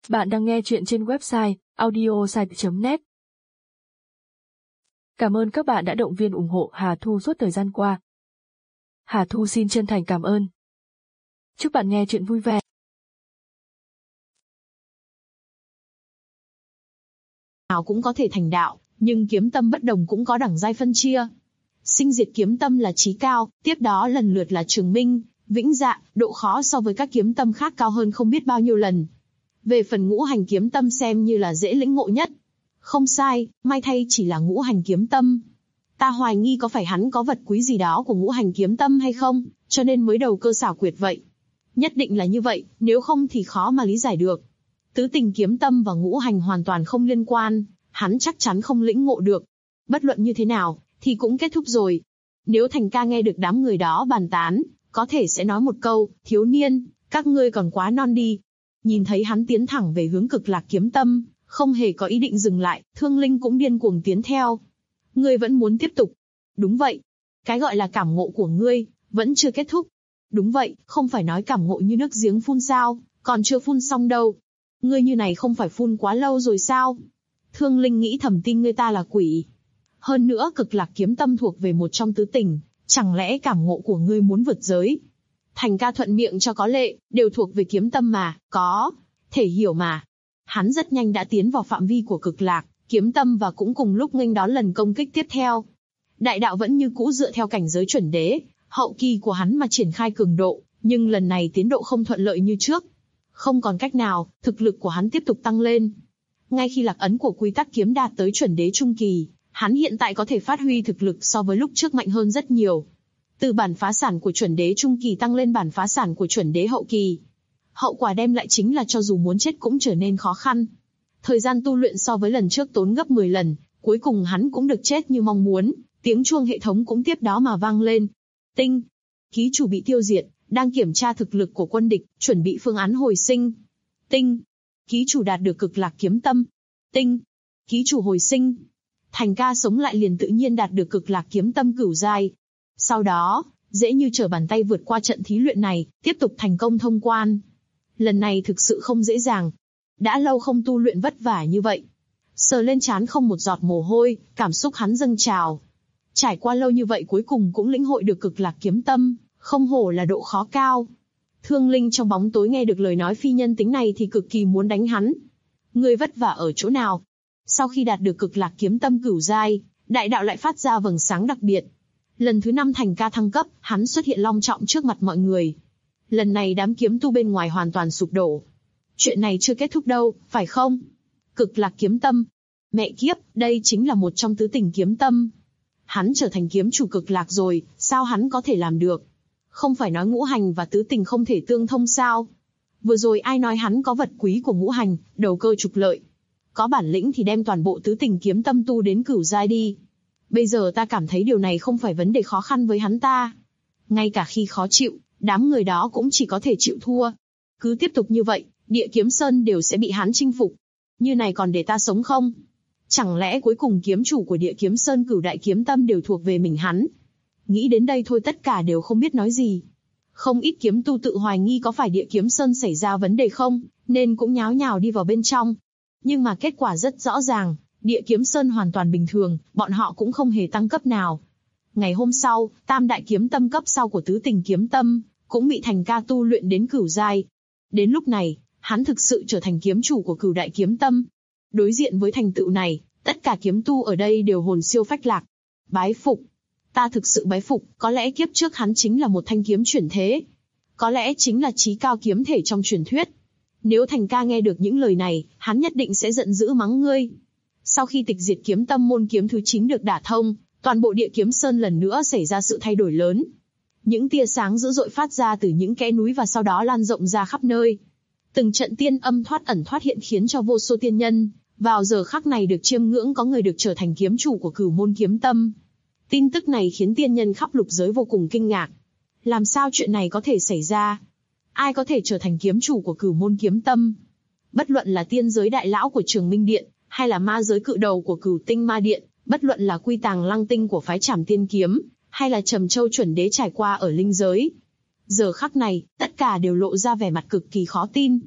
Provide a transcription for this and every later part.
Bạn đang nghe chuyện trên website audiosite.net. Cảm ơn các bạn đã động viên ủng hộ Hà Thu suốt thời gian qua. Hà Thu xin chân thành cảm ơn. Chúc bạn nghe chuyện vui vẻ. Nào cũng có thể thành đạo, nhưng kiếm tâm bất đồng cũng có đẳng giai phân chia. Sinh diệt kiếm tâm là chí cao, tiếp đó lần lượt là trường minh, vĩnh dạ, độ khó so với các kiếm tâm khác cao hơn không biết bao nhiêu lần. Về phần ngũ hành kiếm tâm xem như là dễ lĩnh ngộ nhất. Không sai, may thay chỉ là ngũ hành kiếm tâm. Ta hoài nghi có phải hắn có vật quý gì đó của ngũ hành kiếm tâm hay không, cho nên mới đầu cơ xảo quyệt vậy. Nhất định là như vậy, nếu không thì khó mà lý giải được. Tứ tình kiếm tâm và ngũ hành hoàn toàn không liên quan, hắn chắc chắn không lĩnh ngộ được. Bất luận như thế nào, thì cũng kết thúc rồi. Nếu Thành ca nghe được đám người đó bàn tán, có thể sẽ nói một câu, thiếu niên, các ngươi còn quá non đi. Nhìn thấy hắn tiến thẳng về hướng cực lạc kiếm tâm, không hề có ý định dừng lại, Thương Linh cũng điên cuồng tiến theo. Ngươi vẫn muốn tiếp tục. Đúng vậy. Cái gọi là cảm ngộ của ngươi, vẫn chưa kết thúc. Đúng vậy, không phải nói cảm ngộ như nước giếng phun sao, còn chưa phun xong đâu. Ngươi như này không phải phun quá lâu rồi sao? Thương Linh nghĩ thầm tin ngươi ta là quỷ. Hơn nữa cực lạc kiếm tâm thuộc về một trong tứ tình, chẳng lẽ cảm ngộ của ngươi muốn vượt giới? Thành ca thuận miệng cho có lệ, đều thuộc về kiếm tâm mà, có thể hiểu mà. Hắn rất nhanh đã tiến vào phạm vi của cực lạc kiếm tâm và cũng cùng lúc nghênh đón lần công kích tiếp theo. Đại đạo vẫn như cũ dựa theo cảnh giới chuẩn đế, hậu kỳ của hắn mà triển khai cường độ, nhưng lần này tiến độ không thuận lợi như trước. Không còn cách nào, thực lực của hắn tiếp tục tăng lên. Ngay khi lạc ấn của quy tắc kiếm đạt tới chuẩn đế trung kỳ, hắn hiện tại có thể phát huy thực lực so với lúc trước mạnh hơn rất nhiều. Từ bản phá sản của chuẩn đế trung kỳ tăng lên bản phá sản của chuẩn đế hậu kỳ. Hậu quả đem lại chính là cho dù muốn chết cũng trở nên khó khăn. Thời gian tu luyện so với lần trước tốn gấp 10 lần, cuối cùng hắn cũng được chết như mong muốn, tiếng chuông hệ thống cũng tiếp đó mà vang lên. Tinh, ký chủ bị tiêu diệt, đang kiểm tra thực lực của quân địch, chuẩn bị phương án hồi sinh. Tinh, ký chủ đạt được cực lạc kiếm tâm. Tinh, ký chủ hồi sinh. Thành ca sống lại liền tự nhiên đạt được cực lạc kiếm tâm cửu giai. Sau đó, dễ như trở bàn tay vượt qua trận thí luyện này, tiếp tục thành công thông quan. Lần này thực sự không dễ dàng. Đã lâu không tu luyện vất vả như vậy. Sờ lên trán không một giọt mồ hôi, cảm xúc hắn dâng trào. Trải qua lâu như vậy cuối cùng cũng lĩnh hội được cực lạc kiếm tâm, không hổ là độ khó cao. Thương Linh trong bóng tối nghe được lời nói phi nhân tính này thì cực kỳ muốn đánh hắn. Ngươi vất vả ở chỗ nào? Sau khi đạt được cực lạc kiếm tâm cửu giai, đại đạo lại phát ra vầng sáng đặc biệt. Lần thứ 5 Thành ca thăng cấp, hắn xuất hiện long trọng trước mặt mọi người. Lần này đám kiếm tu bên ngoài hoàn toàn sụp đổ. Chuyện này chưa kết thúc đâu, phải không? Cực lạc kiếm tâm. Mẹ kiếp, đây chính là một trong tứ tình kiếm tâm. Hắn trở thành kiếm chủ cực lạc rồi, sao hắn có thể làm được? Không phải nói ngũ hành và tứ tình không thể tương thông sao? Vừa rồi ai nói hắn có vật quý của ngũ hành, đầu cơ trục lợi? Có bản lĩnh thì đem toàn bộ tứ tình kiếm tâm tu đến cửu giai đi. Bây giờ ta cảm thấy điều này không phải vấn đề khó khăn với hắn ta. Ngay cả khi khó chịu, đám người đó cũng chỉ có thể chịu thua. Cứ tiếp tục như vậy, Địa Kiếm Sơn đều sẽ bị hắn chinh phục. Như này còn để ta sống không? Chẳng lẽ cuối cùng kiếm chủ của Địa Kiếm Sơn cửu đại kiếm tâm đều thuộc về mình hắn? Nghĩ đến đây thôi tất cả đều không biết nói gì. Không ít kiếm tu tự hoài nghi có phải Địa Kiếm Sơn xảy ra vấn đề không, nên cũng nháo nhào đi vào bên trong. Nhưng mà kết quả rất rõ ràng, Địa Kiếm Sơn hoàn toàn bình thường, bọn họ cũng không hề tăng cấp nào. Ngày hôm sau, tam đại kiếm tâm cấp sau của tứ tình kiếm tâm, cũng bị Thành ca tu luyện đến cửu giai. Đến lúc này, hắn thực sự trở thành kiếm chủ của cửu đại kiếm tâm. Đối diện với thành tựu này, tất cả kiếm tu ở đây đều hồn siêu phách lạc. Bái phục. Ta thực sự bái phục, có lẽ kiếp trước hắn chính là một thanh kiếm chuyển thế. Có lẽ chính là chí cao kiếm thể trong truyền thuyết. Nếu Thành ca nghe được những lời này, hắn nhất định sẽ giận dữ mắng ngươi. Sau khi tịch diệt kiếm tâm môn kiếm thứ 9 được đả thông, toàn bộ Địa Kiếm Sơn lần nữa xảy ra sự thay đổi lớn. Những tia sáng dữ dội phát ra từ những kẽ núi và sau đó lan rộng ra khắp nơi. Từng trận tiên âm thoát ẩn thoát hiện khiến cho vô số tiên nhân, vào giờ khắc này được chiêm ngưỡng có người được trở thành kiếm chủ của cửu môn kiếm tâm. Tin tức này khiến tiên nhân khắp lục giới vô cùng kinh ngạc. Làm sao chuyện này có thể xảy ra? Ai có thể trở thành kiếm chủ của cửu môn kiếm tâm? Bất luận là tiên giới đại lão của Trường Minh Điện, hay là ma giới cự đầu của Cửu Tinh Ma Điện, bất luận là Quy Tàng Lăng Tinh của phái Trảm Tiên Kiếm, hay là Trầm Châu chuẩn đế trải qua ở linh giới. Giờ khắc này, tất cả đều lộ ra vẻ mặt cực kỳ khó tin.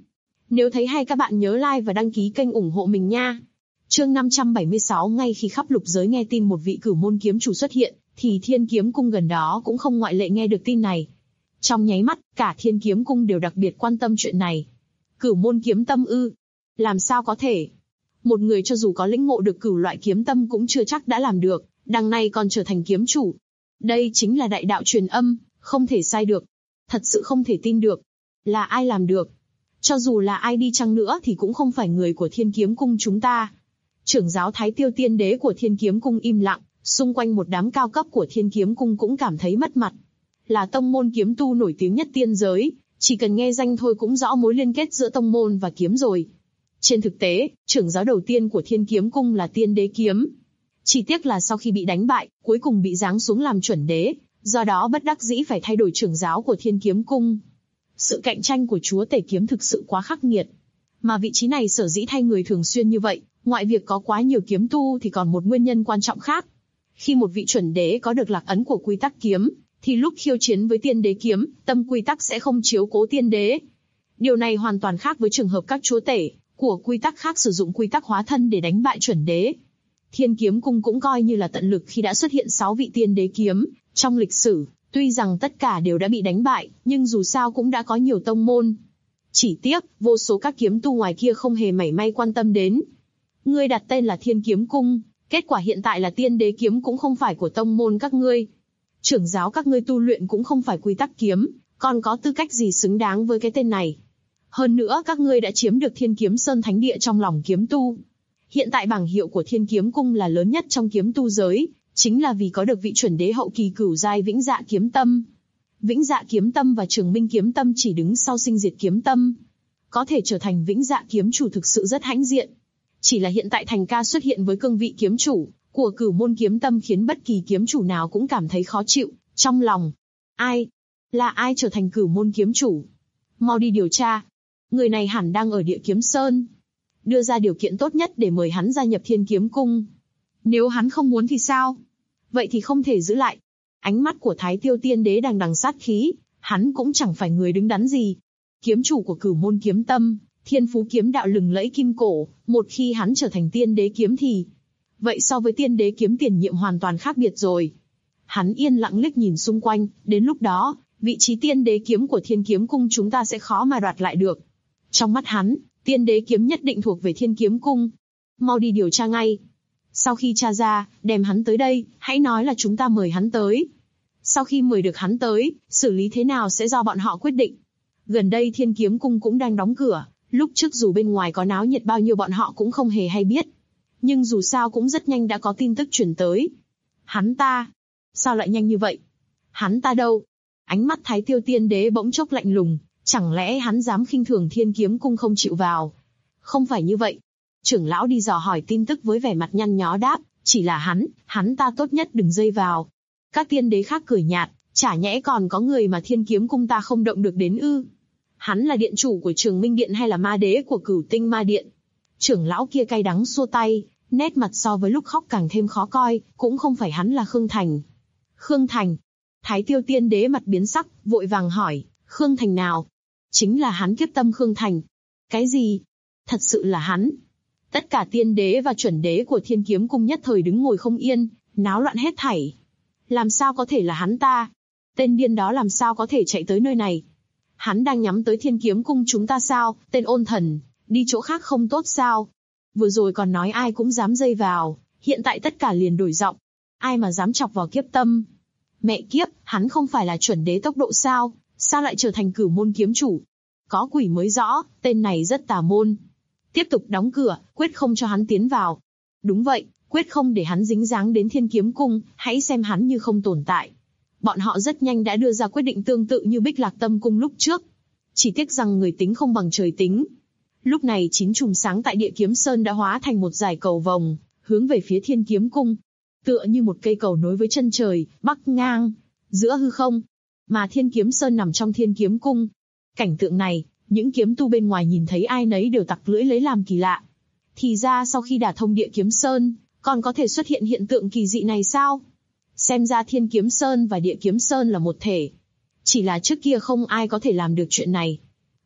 Nếu thấy hay các bạn nhớ like và đăng ký kênh ủng hộ mình nha. Chương 576. Ngay khi khắp lục giới nghe tin một vị cửu môn kiếm chủ xuất hiện, thì Thiên Kiếm Cung gần đó cũng không ngoại lệ nghe được tin này. Trong nháy mắt, cả Thiên Kiếm Cung đều đặc biệt quan tâm chuyện này. Cửu môn kiếm tâm ư? Làm sao có thể? Một người cho dù có lĩnh ngộ được cửu loại kiếm tâm cũng chưa chắc đã làm được, đằng này còn trở thành kiếm chủ. Đây chính là đại đạo truyền âm, không thể sai được. Thật sự không thể tin được. Là ai làm được? Cho dù là ai đi chăng nữa thì cũng không phải người của Thiên Kiếm Cung chúng ta. Trưởng giáo Thái Tiêu Tiên Đế của Thiên Kiếm Cung im lặng, xung quanh một đám cao cấp của Thiên Kiếm Cung cũng cảm thấy mất mặt. Là tông môn kiếm tu nổi tiếng nhất tiên giới, chỉ cần nghe danh thôi cũng rõ mối liên kết giữa tông môn và kiếm rồi. Trên thực tế, trưởng giáo đầu tiên của Thiên Kiếm Cung là Tiên Đế Kiếm. Chỉ tiếc là sau khi bị đánh bại, cuối cùng bị giáng xuống làm chuẩn đế, do đó bất đắc dĩ phải thay đổi trưởng giáo của Thiên Kiếm Cung. Sự cạnh tranh của chúa tể kiếm thực sự quá khắc nghiệt. Mà vị trí này sở dĩ thay người thường xuyên như vậy, ngoại việc có quá nhiều kiếm tu thì còn một nguyên nhân quan trọng khác. Khi một vị chuẩn đế có được lạc ấn của quy tắc kiếm, thì lúc khiêu chiến với tiên đế kiếm, tâm quy tắc sẽ không chiếu cố tiên đế. Điều này hoàn toàn khác với trường hợp các chúa tể của quy tắc khác sử dụng quy tắc hóa thân để đánh bại chuẩn đế. Thiên Kiếm Cung cũng coi như là tận lực khi đã xuất hiện 6 vị tiên đế kiếm trong lịch sử. Tuy rằng tất cả đều đã bị đánh bại, nhưng dù sao cũng đã có nhiều tông môn. Chỉ tiếc, vô số các kiếm tu ngoài kia không hề mảy may quan tâm đến. Ngươi đặt tên là Thiên Kiếm Cung, kết quả hiện tại là tiên đế kiếm cũng không phải của tông môn các ngươi. Trưởng giáo các ngươi tu luyện cũng không phải quy tắc kiếm, còn có tư cách gì xứng đáng với cái tên này. Hơn nữa các ngươi đã chiếm được Thiên Kiếm Sơn thánh địa trong lòng kiếm tu. Hiện tại bảng hiệu của Thiên Kiếm Cung là lớn nhất trong kiếm tu giới, chính là vì có được vị chuẩn đế hậu kỳ cửu giai Vĩnh Dạ Kiếm Tâm. Vĩnh Dạ Kiếm Tâm và Trường Minh Kiếm Tâm chỉ đứng sau Sinh Diệt Kiếm Tâm. Có thể trở thành Vĩnh Dạ Kiếm chủ thực sự rất hãnh diện. Chỉ là hiện tại Thành Ca xuất hiện với cương vị kiếm chủ của cửu môn kiếm tâm khiến bất kỳ kiếm chủ nào cũng cảm thấy khó chịu trong lòng. Ai? Là ai trở thành cửu môn kiếm chủ? Mau đi điều tra. Người này hẳn đang ở Địa Kiếm Sơn. Đưa ra điều kiện tốt nhất để mời hắn gia nhập Thiên Kiếm Cung. Nếu hắn không muốn thì sao? Vậy thì không thể giữ lại. Ánh mắt của Thái Tiêu Tiên Đế đằng đằng sát khí, hắn cũng chẳng phải người đứng đắn gì. Kiếm chủ của cửu môn kiếm tâm, thiên phú kiếm đạo lừng lẫy kim cổ, một khi hắn trở thành tiên đế kiếm thì... Vậy so với tiên đế kiếm tiền nhiệm hoàn toàn khác biệt rồi. Hắn yên lặng liếc nhìn xung quanh, đến lúc đó, vị trí tiên đế kiếm của Thiên Kiếm Cung chúng ta sẽ khó mà đoạt lại được. Trong mắt hắn, tiên đế kiếm nhất định thuộc về Thiên Kiếm Cung. Mau đi điều tra ngay. Sau khi tra ra, đem hắn tới đây, hãy nói là chúng ta mời hắn tới. Sau khi mời được hắn tới, xử lý thế nào sẽ do bọn họ quyết định. Gần đây Thiên Kiếm Cung cũng đang đóng cửa, lúc trước dù bên ngoài có náo nhiệt bao nhiêu bọn họ cũng không hề hay biết. Nhưng dù sao cũng rất nhanh đã có tin tức truyền tới. Hắn ta? Sao lại nhanh như vậy? Hắn ta đâu? Ánh mắt Thái Tiêu Tiên Đế bỗng chốc lạnh lùng, chẳng lẽ hắn dám khinh thường Thiên Kiếm Cung không chịu vào? Không phải như vậy. Trưởng lão đi dò hỏi tin tức với vẻ mặt nhăn nhó đáp, chỉ là hắn ta tốt nhất đừng dây vào. Các tiên đế khác cười nhạt, chả nhẽ còn có người mà Thiên Kiếm Cung ta không động được đến ư? Hắn là điện chủ của Trường Minh Điện hay là ma đế của Cửu Tinh Ma Điện? Trưởng lão kia cay đắng xua tay, nét mặt so với lúc khóc càng thêm khó coi, cũng không phải hắn là Khương Thành. Khương Thành? Thái Tiêu Tiên Đế mặt biến sắc, vội vàng hỏi, Khương Thành nào? Chính là hắn Kiếp Tâm Khương Thành. Cái gì? Thật sự là hắn? Tất cả tiên đế và chuẩn đế của Thiên Kiếm Cung nhất thời đứng ngồi không yên, náo loạn hết thảy. Làm sao có thể là hắn ta? Tên điên đó làm sao có thể chạy tới nơi này? Hắn đang nhắm tới Thiên Kiếm Cung chúng ta sao? Tên ôn thần, đi chỗ khác không tốt sao? Vừa rồi còn nói ai cũng dám dây vào, hiện tại tất cả liền đổi giọng. Ai mà dám chọc vào Kiếp Tâm? Mẹ kiếp, hắn không phải là chuẩn đế tốc độ sao? Sao lại trở thành cửu môn kiếm chủ? Có quỷ mới rõ, tên này rất tà môn. Tiếp tục đóng cửa, quyết không cho hắn tiến vào. Đúng vậy, quyết không để hắn dính dáng đến Thiên Kiếm Cung, hãy xem hắn như không tồn tại. Bọn họ rất nhanh đã đưa ra quyết định tương tự như Bích Lạc Tâm Cung lúc trước. Chỉ tiếc rằng người tính không bằng trời tính. Lúc này 9 chùm sáng tại Địa Kiếm Sơn đã hóa thành một dải cầu vồng, hướng về phía Thiên Kiếm Cung. Tựa như một cây cầu nối với chân trời, bắc ngang, giữa hư không. Mà Thiên Kiếm Sơn nằm trong Thiên Kiếm Cung. Cảnh tượng này, những kiếm tu bên ngoài nhìn thấy ai nấy đều tặc lưỡi lấy làm kỳ lạ. Thì ra sau khi đả thông Địa Kiếm Sơn, còn có thể xuất hiện hiện tượng kỳ dị này sao? Xem ra Thiên Kiếm Sơn và Địa Kiếm Sơn là một thể. Chỉ là trước kia không ai có thể làm được chuyện này.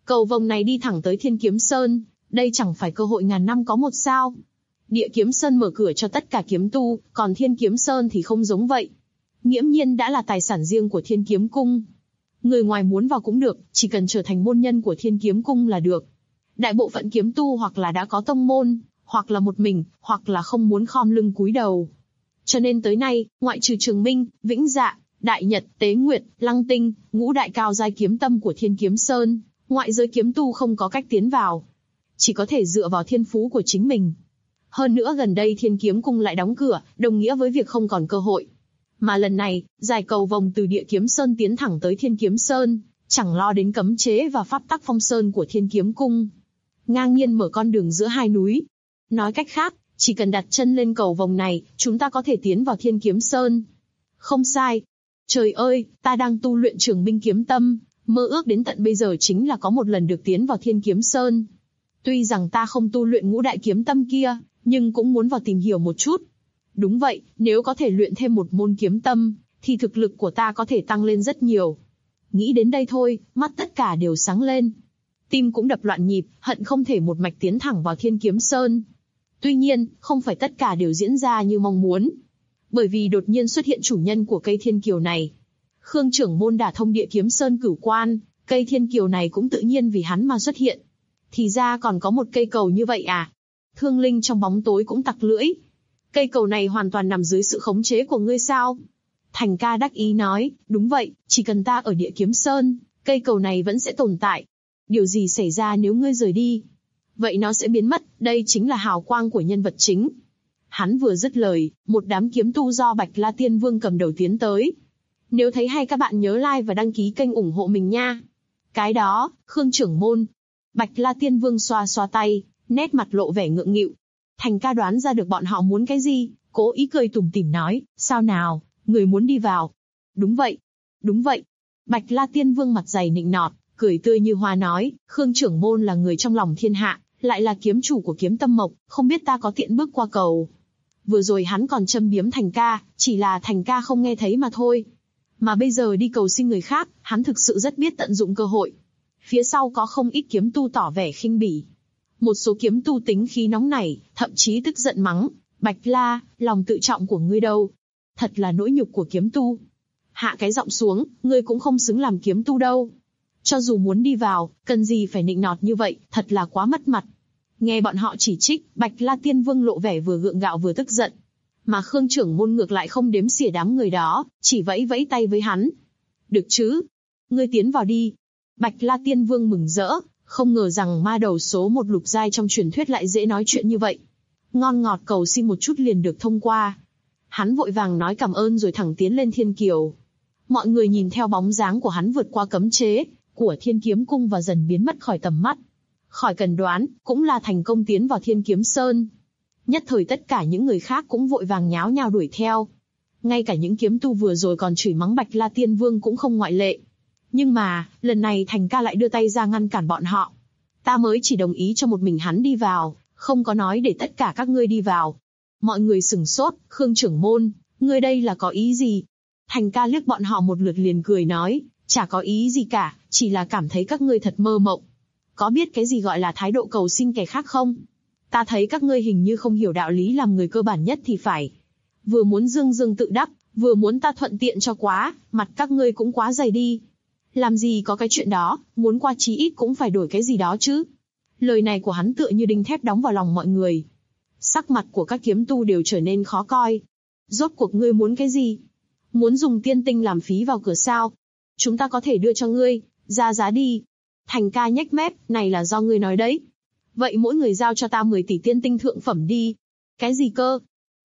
Cầu vồng này đi thẳng tới Thiên Kiếm Sơn, đây chẳng phải cơ hội ngàn năm có một sao. Địa Kiếm Sơn mở cửa cho tất cả kiếm tu, còn Thiên Kiếm Sơn thì không giống vậy. Nghiễm nhiên đã là tài sản riêng của Thiên Kiếm Cung. Người ngoài muốn vào cũng được, chỉ cần trở thành môn nhân của Thiên Kiếm Cung là được. Đại bộ phận kiếm tu hoặc là đã có tông môn, hoặc là một mình, hoặc là không muốn khom lưng cúi đầu. Cho nên tới nay, ngoại trừ Trường Minh, Vĩnh Dạ, Đại Nhật, Tế Nguyệt, Lăng Tinh, ngũ đại cao giai kiếm tâm của Thiên Kiếm Sơn, ngoại giới kiếm tu không có cách tiến vào. Chỉ có thể dựa vào thiên phú của chính mình. Hơn nữa gần đây Thiên Kiếm Cung lại đóng cửa, đồng nghĩa với việc không còn cơ hội. Mà lần này, dài cầu vòng từ Địa Kiếm Sơn tiến thẳng tới Thiên Kiếm Sơn, chẳng lo đến cấm chế và pháp tắc phong sơn của Thiên Kiếm Cung. Ngang nhiên mở con đường giữa hai núi. Nói cách khác, chỉ cần đặt chân lên cầu vòng này, chúng ta có thể tiến vào Thiên Kiếm Sơn. Không sai. Trời ơi, ta đang tu luyện Trường Minh kiếm tâm, mơ ước đến tận bây giờ chính là có một lần được tiến vào Thiên Kiếm Sơn. Tuy rằng ta không tu luyện ngũ đại kiếm tâm kia, nhưng cũng muốn vào tìm hiểu một chút. Đúng vậy, nếu có thể luyện thêm một môn kiếm tâm, thì thực lực của ta có thể tăng lên rất nhiều. Nghĩ đến đây thôi, mắt tất cả đều sáng lên. Tim cũng đập loạn nhịp, hận không thể một mạch tiến thẳng vào Thiên Kiếm Sơn. Tuy nhiên, không phải tất cả đều diễn ra như mong muốn. Bởi vì đột nhiên xuất hiện chủ nhân của cây thiên kiều này. Khương trưởng môn đả thông Địa Kiếm Sơn cửu quan, cây thiên kiều này cũng tự nhiên vì hắn mà xuất hiện. Thì ra còn có một cây cầu như vậy à? Thương Linh trong bóng tối cũng tặc lưỡi. Cây cầu này hoàn toàn nằm dưới sự khống chế của ngươi sao? Thành ca đắc ý nói, đúng vậy, chỉ cần ta ở Địa Kiếm Sơn, cây cầu này vẫn sẽ tồn tại. Điều gì xảy ra nếu ngươi rời đi? Vậy nó sẽ biến mất, đây chính là hào quang của nhân vật chính. Hắn vừa dứt lời, một đám kiếm tu do Bạch La Tiên Vương cầm đầu tiến tới. Nếu thấy hay các bạn nhớ like và đăng ký kênh ủng hộ mình nha. Cái đó, Khương trưởng môn. Bạch La Tiên Vương xoa xoa tay, nét mặt lộ vẻ ngượng nghịu. Thành ca đoán ra được bọn họ muốn cái gì, cố ý cười tủm tỉm nói, sao nào, người muốn đi vào. Đúng vậy, đúng vậy. Bạch La Tiên Vương mặt dày nịnh nọt, cười tươi như hoa nói, Khương trưởng môn là người trong lòng thiên hạ, lại là kiếm chủ của kiếm tâm mộc, không biết ta có tiện bước qua cầu. Vừa rồi hắn còn châm biếm Thành ca, chỉ là Thành ca không nghe thấy mà thôi. Mà bây giờ đi cầu xin người khác, hắn thực sự rất biết tận dụng cơ hội. Phía sau có không ít kiếm tu tỏ vẻ khinh bỉ. Một số kiếm tu tính khí nóng nảy, thậm chí tức giận mắng, Bạch La, lòng tự trọng của ngươi đâu? Thật là nỗi nhục của kiếm tu. Hạ cái giọng xuống, ngươi cũng không xứng làm kiếm tu đâu. Cho dù muốn đi vào, cần gì phải nịnh nọt như vậy, thật là quá mất mặt. Nghe bọn họ chỉ trích, Bạch La Tiên Vương lộ vẻ vừa gượng gạo vừa tức giận. Mà Khương trưởng môn ngược lại không đếm xỉa đám người đó, chỉ vẫy vẫy tay với hắn. Được chứ? Ngươi tiến vào đi. Bạch La Tiên Vương mừng rỡ, không ngờ rằng ma đầu số một lục giai trong truyền thuyết lại dễ nói chuyện như vậy. Ngon ngọt cầu xin một chút liền được thông qua. Hắn vội vàng nói cảm ơn rồi thẳng tiến lên thiên kiều. Mọi người nhìn theo bóng dáng của hắn vượt qua cấm chế của Thiên Kiếm Cung và dần biến mất khỏi tầm mắt. Khỏi cần đoán, cũng là thành công tiến vào Thiên Kiếm Sơn. Nhất thời tất cả những người khác cũng vội vàng nháo nhào đuổi theo. Ngay cả những kiếm tu vừa rồi còn chửi mắng Bạch La Tiên Vương cũng không ngoại lệ. Nhưng mà, lần này Thành ca lại đưa tay ra ngăn cản bọn họ. Ta mới chỉ đồng ý cho một mình hắn đi vào, không có nói để tất cả các ngươi đi vào. Mọi người sửng sốt, Khương trưởng môn, ngươi đây là có ý gì? Thành ca liếc bọn họ một lượt liền cười nói, chả có ý gì cả, chỉ là cảm thấy các ngươi thật mơ mộng. Có biết cái gì gọi là thái độ cầu xin kẻ khác không? Ta thấy các ngươi hình như không hiểu đạo lý làm người cơ bản nhất thì phải. Vừa muốn dương dương tự đắc, vừa muốn ta thuận tiện cho quá, mặt các ngươi cũng quá dày đi. Làm gì có cái chuyện đó, muốn qua chí ít cũng phải đổi cái gì đó chứ. Lời này của hắn tựa như đinh thép đóng vào lòng mọi người. Sắc mặt của các kiếm tu đều trở nên khó coi. Rốt cuộc ngươi muốn cái gì? Muốn dùng tiên tinh làm phí vào cửa sao? Chúng ta có thể đưa cho ngươi, ra giá đi. Thành ca nhếch mép, này là do ngươi nói đấy. Vậy mỗi người giao cho ta 10 tỷ tiên tinh thượng phẩm đi. Cái gì cơ?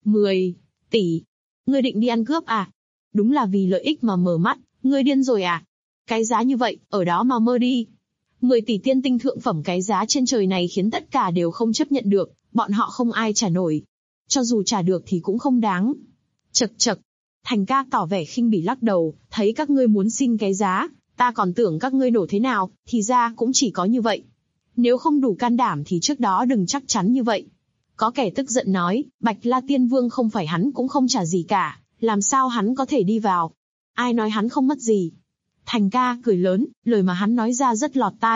10 tỷ? Ngươi định đi ăn cướp à? Đúng là vì lợi ích mà mở mắt, ngươi điên rồi à? Cái giá như vậy, ở đó mà mơ đi. 10 tỷ tiên tinh thượng phẩm, cái giá trên trời này khiến tất cả đều không chấp nhận được, bọn họ không ai trả nổi. Cho dù trả được thì cũng không đáng. Chậc chậc. Thành ca tỏ vẻ khinh bỉ lắc đầu, thấy các ngươi muốn xin cái giá, ta còn tưởng các ngươi nổ thế nào, thì ra cũng chỉ có như vậy. Nếu không đủ can đảm thì trước đó đừng chắc chắn như vậy. Có kẻ tức giận nói, Bạch La Tiên Vương không phải hắn cũng không trả gì cả, làm sao hắn có thể đi vào? Ai nói hắn không mất gì? Thành ca cười lớn, lời mà hắn nói ra rất lọt tai,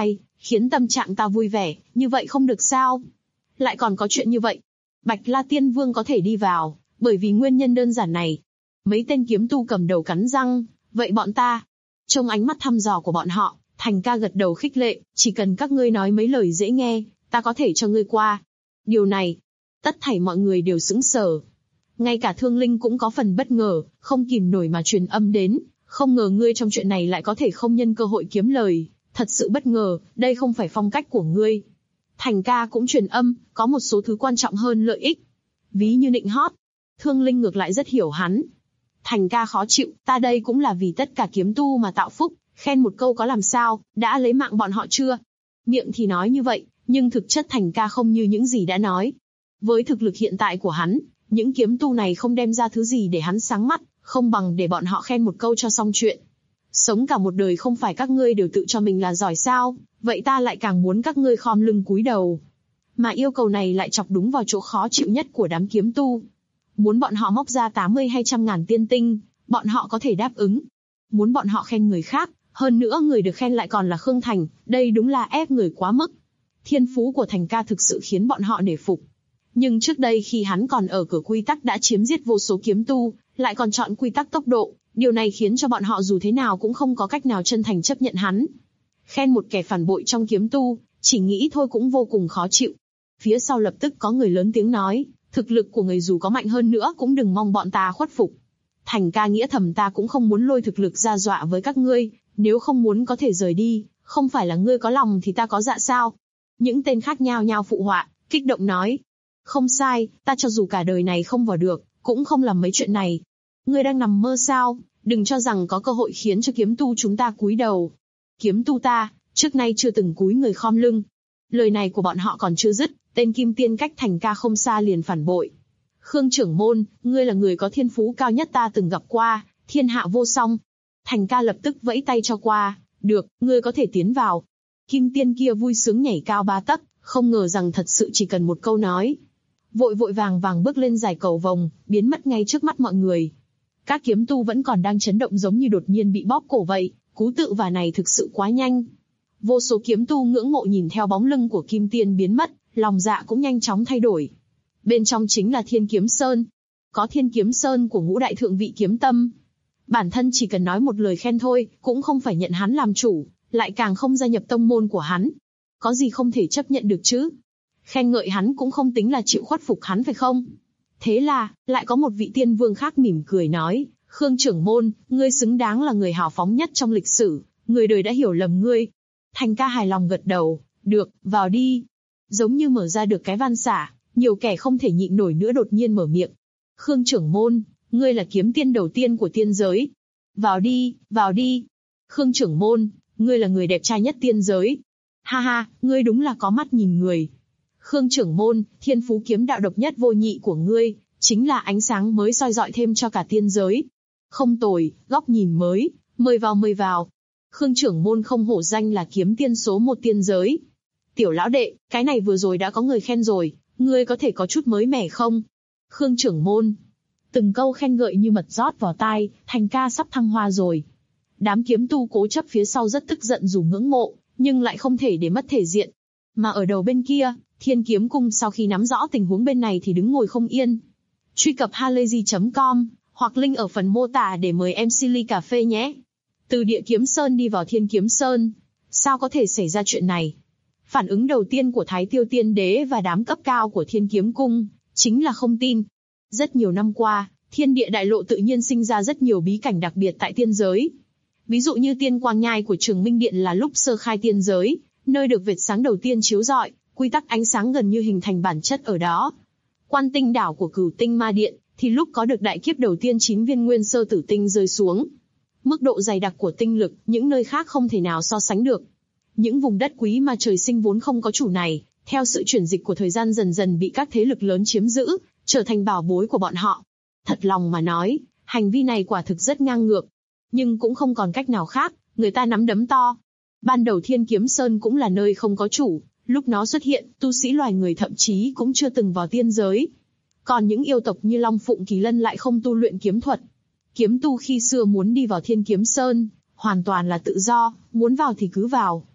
khiến tâm trạng ta vui vẻ, như vậy không được sao? Lại còn có chuyện như vậy. Bạch La Tiên Vương có thể đi vào, bởi vì nguyên nhân đơn giản này. Mấy tên kiếm tu cầm đầu cắn răng, vậy bọn ta? Trong ánh mắt thăm dò của bọn họ, Thành Ca gật đầu khích lệ, chỉ cần các ngươi nói mấy lời dễ nghe, ta có thể cho ngươi qua. Điều này, tất thảy mọi người đều sững sờ. Ngay cả Thương Linh cũng có phần bất ngờ, không kìm nổi mà truyền âm đến, không ngờ ngươi trong chuyện này lại có thể không nhân cơ hội kiếm lời, thật sự bất ngờ, đây không phải phong cách của ngươi. Thành Ca cũng truyền âm, có một số thứ quan trọng hơn lợi ích. Ví như nịnh hót. Thương Linh ngược lại rất hiểu hắn. Thành Ca khó chịu, ta đây cũng là vì tất cả kiếm tu mà tạo phúc, khen một câu có làm sao, đã lấy mạng bọn họ chưa? Miệng thì nói như vậy, nhưng thực chất Thành Ca không như những gì đã nói. Với thực lực hiện tại của hắn, những kiếm tu này không đem ra thứ gì để hắn sáng mắt, không bằng để bọn họ khen một câu cho xong chuyện. Sống cả một đời không phải các ngươi đều tự cho mình là giỏi sao, vậy ta lại càng muốn các ngươi khom lưng cúi đầu. Mà yêu cầu này lại chọc đúng vào chỗ khó chịu nhất của đám kiếm tu. Muốn bọn họ móc ra 80 hay 100 ngàn tiên tinh, bọn họ có thể đáp ứng. Muốn bọn họ khen người khác, hơn nữa người được khen lại còn là Khương Thành, đây đúng là ép người quá mức. Thiên phú của Thành Ca thực sự khiến bọn họ nể phục. Nhưng trước đây khi hắn còn ở cửa quy tắc đã chiếm giết vô số kiếm tu, lại còn chọn quy tắc tốc độ, điều này khiến cho bọn họ dù thế nào cũng không có cách nào chân thành chấp nhận hắn. Khen một kẻ phản bội trong kiếm tu, chỉ nghĩ thôi cũng vô cùng khó chịu. Phía sau lập tức có người lớn tiếng nói, thực lực của người dù có mạnh hơn nữa cũng đừng mong bọn ta khuất phục. Thành Ca nghĩa thầm ta cũng không muốn lôi thực lực ra dọa với các ngươi, nếu không muốn có thể rời đi, không phải là ngươi có lòng thì ta có dạ sao? Những tên khác nhao nhao phụ họa, kích động nói. Không sai, ta cho dù cả đời này không vào được, cũng không làm mấy chuyện này. Ngươi đang nằm mơ sao, đừng cho rằng có cơ hội khiến cho kiếm tu chúng ta cúi đầu. Kiếm tu ta, trước nay chưa từng cúi người khom lưng. Lời này của bọn họ còn chưa dứt, tên Kim Tiên cách Thành Ca không xa liền phản bội. Khương trưởng môn, ngươi là người có thiên phú cao nhất ta từng gặp qua, thiên hạ vô song. Thành Ca lập tức vẫy tay cho qua, được, ngươi có thể tiến vào. Kim Tiên kia vui sướng nhảy cao 3 tấc, không ngờ rằng thật sự chỉ cần một câu nói. Vội vội vàng vàng bước lên giải cầu vồng, biến mất ngay trước mắt mọi người. Các kiếm tu vẫn còn đang chấn động giống như đột nhiên bị bóp cổ vậy, cú tự vả này thực sự quá nhanh. Vô số kiếm tu ngưỡng mộ nhìn theo bóng lưng của Kim Tiên biến mất, lòng dạ cũng nhanh chóng thay đổi. Bên trong chính là Thiên Kiếm Sơn. Có Thiên Kiếm Sơn của ngũ đại thượng vị kiếm tâm. Bản thân chỉ cần nói một lời khen thôi, cũng không phải nhận hắn làm chủ, lại càng không gia nhập tông môn của hắn. Có gì không thể chấp nhận được chứ? Khen ngợi hắn cũng không tính là chịu khuất phục hắn phải không? Thế là, lại có một vị tiên vương khác mỉm cười nói, Khương trưởng môn, ngươi xứng đáng là người hào phóng nhất trong lịch sử, người đời đã hiểu lầm ngươi. Thành Ca hài lòng gật đầu, được, vào đi. Giống như mở ra được cái van xả, nhiều kẻ không thể nhịn nổi nữa đột nhiên mở miệng. Khương trưởng môn, ngươi là kiếm tiên đầu tiên của tiên giới. Vào đi, vào đi. Khương trưởng môn, ngươi là người đẹp trai nhất tiên giới. Ha ha, ngươi đúng là có mắt nhìn người. Khương trưởng môn, thiên phú kiếm đạo độc nhất vô nhị của ngươi, chính là ánh sáng mới soi dọi thêm cho cả tiên giới. Không tồi, góc nhìn mới, mời vào mời vào. Khương trưởng môn không hổ danh là kiếm tiên số 1 tiên giới. Tiểu lão đệ, cái này vừa rồi đã có người khen rồi, ngươi có thể có chút mới mẻ không? Khương trưởng môn. Từng câu khen ngợi như mật rót vào tai, Thành Ca sắp thăng hoa rồi. Đám kiếm tu cố chấp phía sau rất tức giận dù ngưỡng mộ, nhưng lại không thể để mất thể diện. Mà ở đầu bên kia, Thiên Kiếm Cung sau khi nắm rõ tình huống bên này thì đứng ngồi không yên. Truy cập halayzi.com, hoặc link ở phần mô tả để mời MC ly cà phê nhé. Từ Địa Kiếm Sơn đi vào Thiên Kiếm Sơn. Sao có thể xảy ra chuyện này? Phản ứng đầu tiên của Thái Tiêu Tiên Đế và đám cấp cao của Thiên Kiếm Cung, chính là không tin. Rất nhiều năm qua, thiên địa đại lộ tự nhiên sinh ra rất nhiều bí cảnh đặc biệt tại tiên giới. Ví dụ như Tiên Quang Nhai của Trường Minh Điện là lúc sơ khai tiên giới, nơi được vệt sáng đầu tiên chiếu rọi, quy tắc ánh sáng gần như hình thành bản chất ở đó. Quan Tinh Đảo của Cửu Tinh Ma Điện thì lúc có được đại kiếp đầu tiên 9 viên nguyên sơ tử tinh rơi xuống. Mức độ dày đặc của tinh lực, những nơi khác không thể nào so sánh được. Những vùng đất quý mà trời sinh vốn không có chủ này, theo sự chuyển dịch của thời gian dần dần bị các thế lực lớn chiếm giữ, trở thành bảo bối của bọn họ. Thật lòng mà nói, hành vi này quả thực rất ngang ngược. Nhưng cũng không còn cách nào khác, người ta nắm đấm to. Ban đầu Thiên Kiếm Sơn cũng là nơi không có chủ, lúc nó xuất hiện, tu sĩ loài người thậm chí cũng chưa từng vào tiên giới. Còn những yêu tộc như Long Phụng Kỳ Lân lại không tu luyện kiếm thuật. Kiếm tu khi xưa muốn đi vào Thiên Kiếm Sơn, hoàn toàn là tự do, muốn vào thì cứ vào.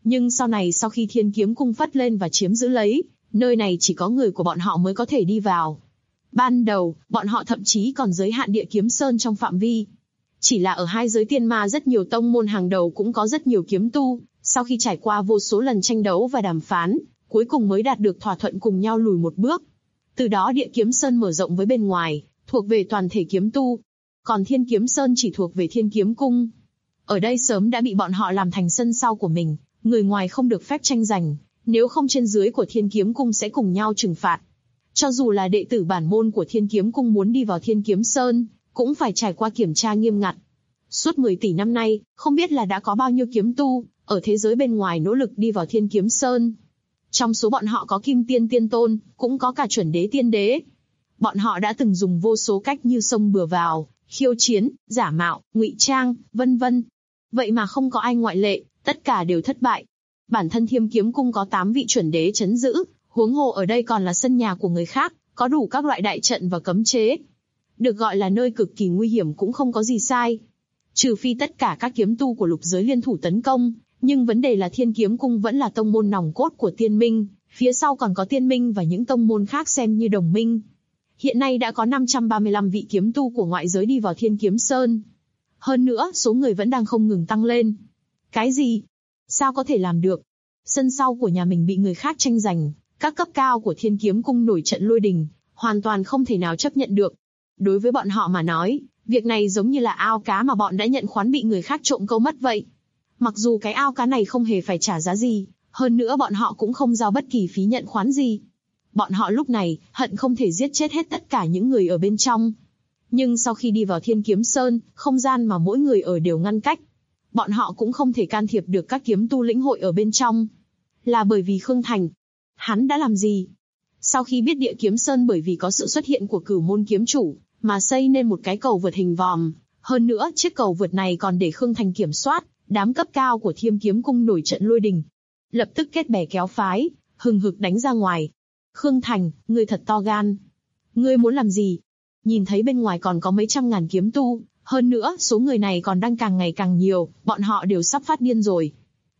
Nhưng sau này sau khi Thiên Kiếm Cung phất lên và chiếm giữ lấy, nơi này chỉ có người của bọn họ mới có thể đi vào. Ban đầu, bọn họ thậm chí còn giới hạn Địa Kiếm Sơn trong phạm vi. Chỉ là ở hai giới tiên ma rất nhiều tông môn hàng đầu cũng có rất nhiều kiếm tu, sau khi trải qua vô số lần tranh đấu và đàm phán, cuối cùng mới đạt được thỏa thuận cùng nhau lùi một bước. Từ đó Địa Kiếm Sơn mở rộng với bên ngoài, thuộc về toàn thể kiếm tu. Còn Thiên Kiếm Sơn chỉ thuộc về Thiên Kiếm Cung. Ở đây sớm đã bị bọn họ làm thành sân sau của mình, người ngoài không được phép tranh giành, nếu không trên dưới của Thiên Kiếm Cung sẽ cùng nhau trừng phạt. Cho dù là đệ tử bản môn của Thiên Kiếm Cung muốn đi vào Thiên Kiếm Sơn, cũng phải trải qua kiểm tra nghiêm ngặt. Suốt 10 tỷ năm nay, không biết là đã có bao nhiêu kiếm tu, ở thế giới bên ngoài nỗ lực đi vào Thiên Kiếm Sơn. Trong số bọn họ có Kim Tiên Tiên Tôn, cũng có cả Chuẩn Đế Tiên Đế. Bọn họ đã từng dùng vô số cách như xông bừa vào, khiêu chiến, giả mạo, ngụy trang, vân vân. Vậy mà không có ai ngoại lệ, tất cả đều thất bại. Bản thân Thiên Kiếm Cung có 8 vị chuẩn đế trấn giữ, huống hồ ở đây còn là sân nhà của người khác, có đủ các loại đại trận và cấm chế. Được gọi là nơi cực kỳ nguy hiểm cũng không có gì sai. Trừ phi tất cả các kiếm tu của lục giới liên thủ tấn công, nhưng vấn đề là Thiên Kiếm Cung vẫn là tông môn nòng cốt của Tiên Minh, phía sau còn có Tiên Minh và những tông môn khác xem như đồng minh. Hiện nay đã có 535 vị kiếm tu của ngoại giới đi vào Thiên Kiếm Sơn. Hơn nữa, số người vẫn đang không ngừng tăng lên. Cái gì? Sao có thể làm được? Sân sau của nhà mình bị người khác tranh giành, các cấp cao của Thiên Kiếm Cung nổi trận lôi đình, hoàn toàn không thể nào chấp nhận được. Đối với bọn họ mà nói, việc này giống như là ao cá mà bọn đã nhận khoán bị người khác trộm câu mất vậy. Mặc dù cái ao cá này không hề phải trả giá gì, hơn nữa bọn họ cũng không giao bất kỳ phí nhận khoán gì. Bọn họ lúc này, hận không thể giết chết hết tất cả những người ở bên trong. Nhưng sau khi đi vào Thiên Kiếm Sơn, không gian mà mỗi người ở đều ngăn cách. Bọn họ cũng không thể can thiệp được các kiếm tu lĩnh hội ở bên trong. Là bởi vì Khương Thành. Hắn đã làm gì? Sau khi biết Địa Kiếm Sơn bởi vì có sự xuất hiện của Cửu Môn kiếm chủ, mà xây nên một cái cầu vượt hình vòm. Hơn nữa, chiếc cầu vượt này còn để Khương Thành kiểm soát, đám cấp cao của Thiên Kiếm Cung nổi trận lôi đình. Lập tức kết bè kéo phái, hừng hực đánh ra ngoài. Khương Thành, ngươi thật to gan. Ngươi muốn làm gì? Nhìn thấy bên ngoài còn có mấy trăm ngàn kiếm tu, hơn nữa, số người này còn đang càng ngày càng nhiều, bọn họ đều sắp phát điên rồi.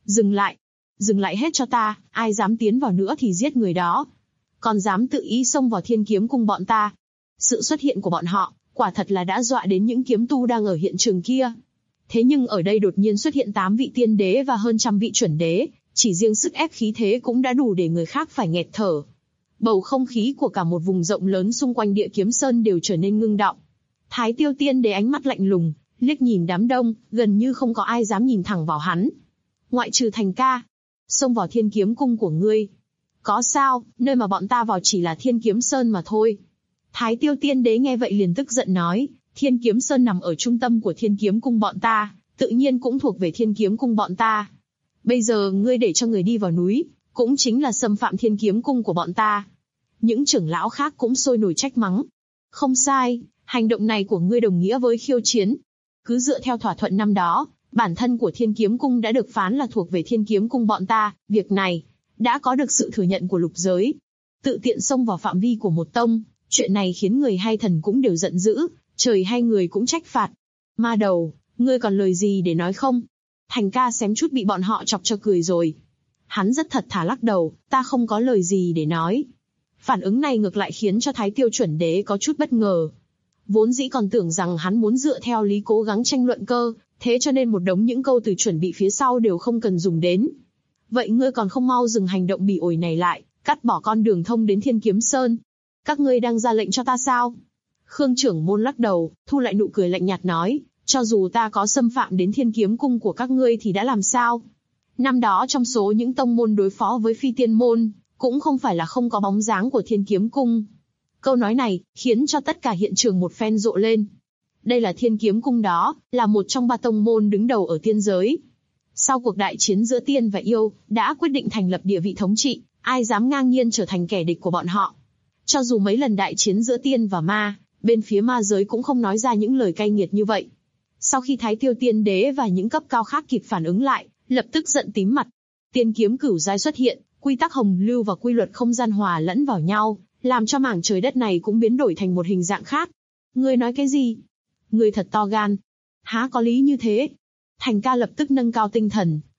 Dừng lại hết cho ta, ai dám tiến vào nữa thì giết người đó. Còn dám tự ý xông vào Thiên Kiếm Cung bọn ta. Sự xuất hiện của bọn họ, quả thật là đã dọa đến những kiếm tu đang ở hiện trường kia. Thế nhưng ở đây đột nhiên xuất hiện 8 vị tiên đế và hơn trăm vị chuẩn đế, chỉ riêng sức ép khí thế cũng đã đủ để người khác phải nghẹt thở. Bầu không khí của cả một vùng rộng lớn xung quanh Địa Kiếm Sơn đều trở nên ngưng động. Thái Tiêu Tiên Đế ánh mắt lạnh lùng, liếc nhìn đám đông, gần như không có ai dám nhìn thẳng vào hắn. Ngoại trừ Thành ca, xông vào Thiên Kiếm Cung của ngươi. Có sao, nơi mà bọn ta vào chỉ là Thiên Kiếm Sơn mà thôi. Thái Tiêu Tiên Đế nghe vậy liền tức giận nói, Thiên Kiếm Sơn nằm ở trung tâm của Thiên Kiếm Cung bọn ta, tự nhiên cũng thuộc về Thiên Kiếm Cung bọn ta. Bây giờ ngươi để cho người đi vào núi, cũng chính là xâm phạm Thiên Kiếm Cung của bọn ta. Những trưởng lão khác cũng sôi nổi trách mắng. Không sai, hành động này của ngươi đồng nghĩa với khiêu chiến. Cứ dựa theo thỏa thuận năm đó, bản thân của Thiên Kiếm Cung đã được phán là thuộc về Thiên Kiếm Cung bọn ta, việc này đã có được sự thừa nhận của lục giới. Tự tiện xông vào phạm vi của một tông, chuyện này khiến người hay thần cũng đều giận dữ, trời hay người cũng trách phạt. Ma đầu, ngươi còn lời gì để nói không? Thành ca xém chút bị bọn họ chọc cho cười rồi. Hắn rất thật thà lắc đầu, ta không có lời gì để nói. Phản ứng này ngược lại khiến cho Thái Tiêu Chuẩn Đế có chút bất ngờ. Vốn dĩ còn tưởng rằng hắn muốn dựa theo lý cố gắng tranh luận cơ, thế cho nên một đống những câu từ chuẩn bị phía sau đều không cần dùng đến. Vậy ngươi còn không mau dừng hành động bỉ ổi này lại, cắt bỏ con đường thông đến Thiên Kiếm Sơn. Các ngươi đang ra lệnh cho ta sao? Khương trưởng môn lắc đầu, thu lại nụ cười lạnh nhạt nói, cho dù ta có xâm phạm đến Thiên Kiếm Cung của các ngươi thì đã làm sao? Năm đó trong số những tông môn đối phó với Phi Tiên Môn, cũng không phải là không có bóng dáng của Thiên Kiếm Cung. Câu nói này, khiến cho tất cả hiện trường một phen rộ lên. Đây là Thiên Kiếm Cung đó, là một trong 3 tông môn đứng đầu ở tiên giới. Sau cuộc đại chiến giữa tiên và yêu, đã quyết định thành lập địa vị thống trị, ai dám ngang nhiên trở thành kẻ địch của bọn họ. Cho dù mấy lần đại chiến giữa tiên và ma, bên phía ma giới cũng không nói ra những lời cay nghiệt như vậy. Sau khi Thái Tiêu Tiên Đế và những cấp cao khác kịp phản ứng lại, lập tức giận tím mặt. Tiên kiếm cửu giai xuất hiện, quy tắc hồng lưu và quy luật không gian hòa lẫn vào nhau, làm cho mảng trời đất này cũng biến đổi thành một hình dạng khác. Ngươi nói cái gì? Ngươi thật to gan. Há có lý như thế? Thành ca lập tức nâng cao tinh thần,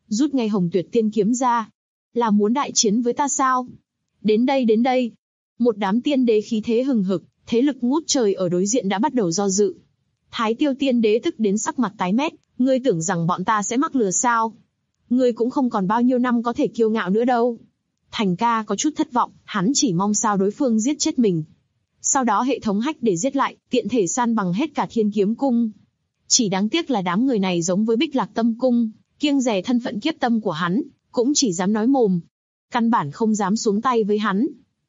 rút ngay Hồng Tuyệt Tiên kiếm ra. Là muốn đại chiến với ta sao? Đến đây, đến đây. Một đám tiên đế khí thế hừng hực, thế lực ngút trời ở đối diện đã bắt đầu do dự. Thái Tiêu Tiên đế tức đến sắc mặt tái mét, ngươi tưởng rằng bọn ta sẽ mắc lừa sao? Ngươi cũng không còn bao nhiêu năm có thể kiêu ngạo nữa đâu. Thành ca có chút thất vọng, hắn chỉ mong sao đối phương giết chết mình. Sau đó hệ thống hack để giết lại, tiện thể san bằng hết cả Thiên Kiếm Cung. Chỉ đáng tiếc là đám người này giống với Bích Lạc Tâm Cung, kiêng dè thân phận kiếp tâm của hắn, cũng chỉ dám nói mồm. Căn bản không dám xuống tay với hắn.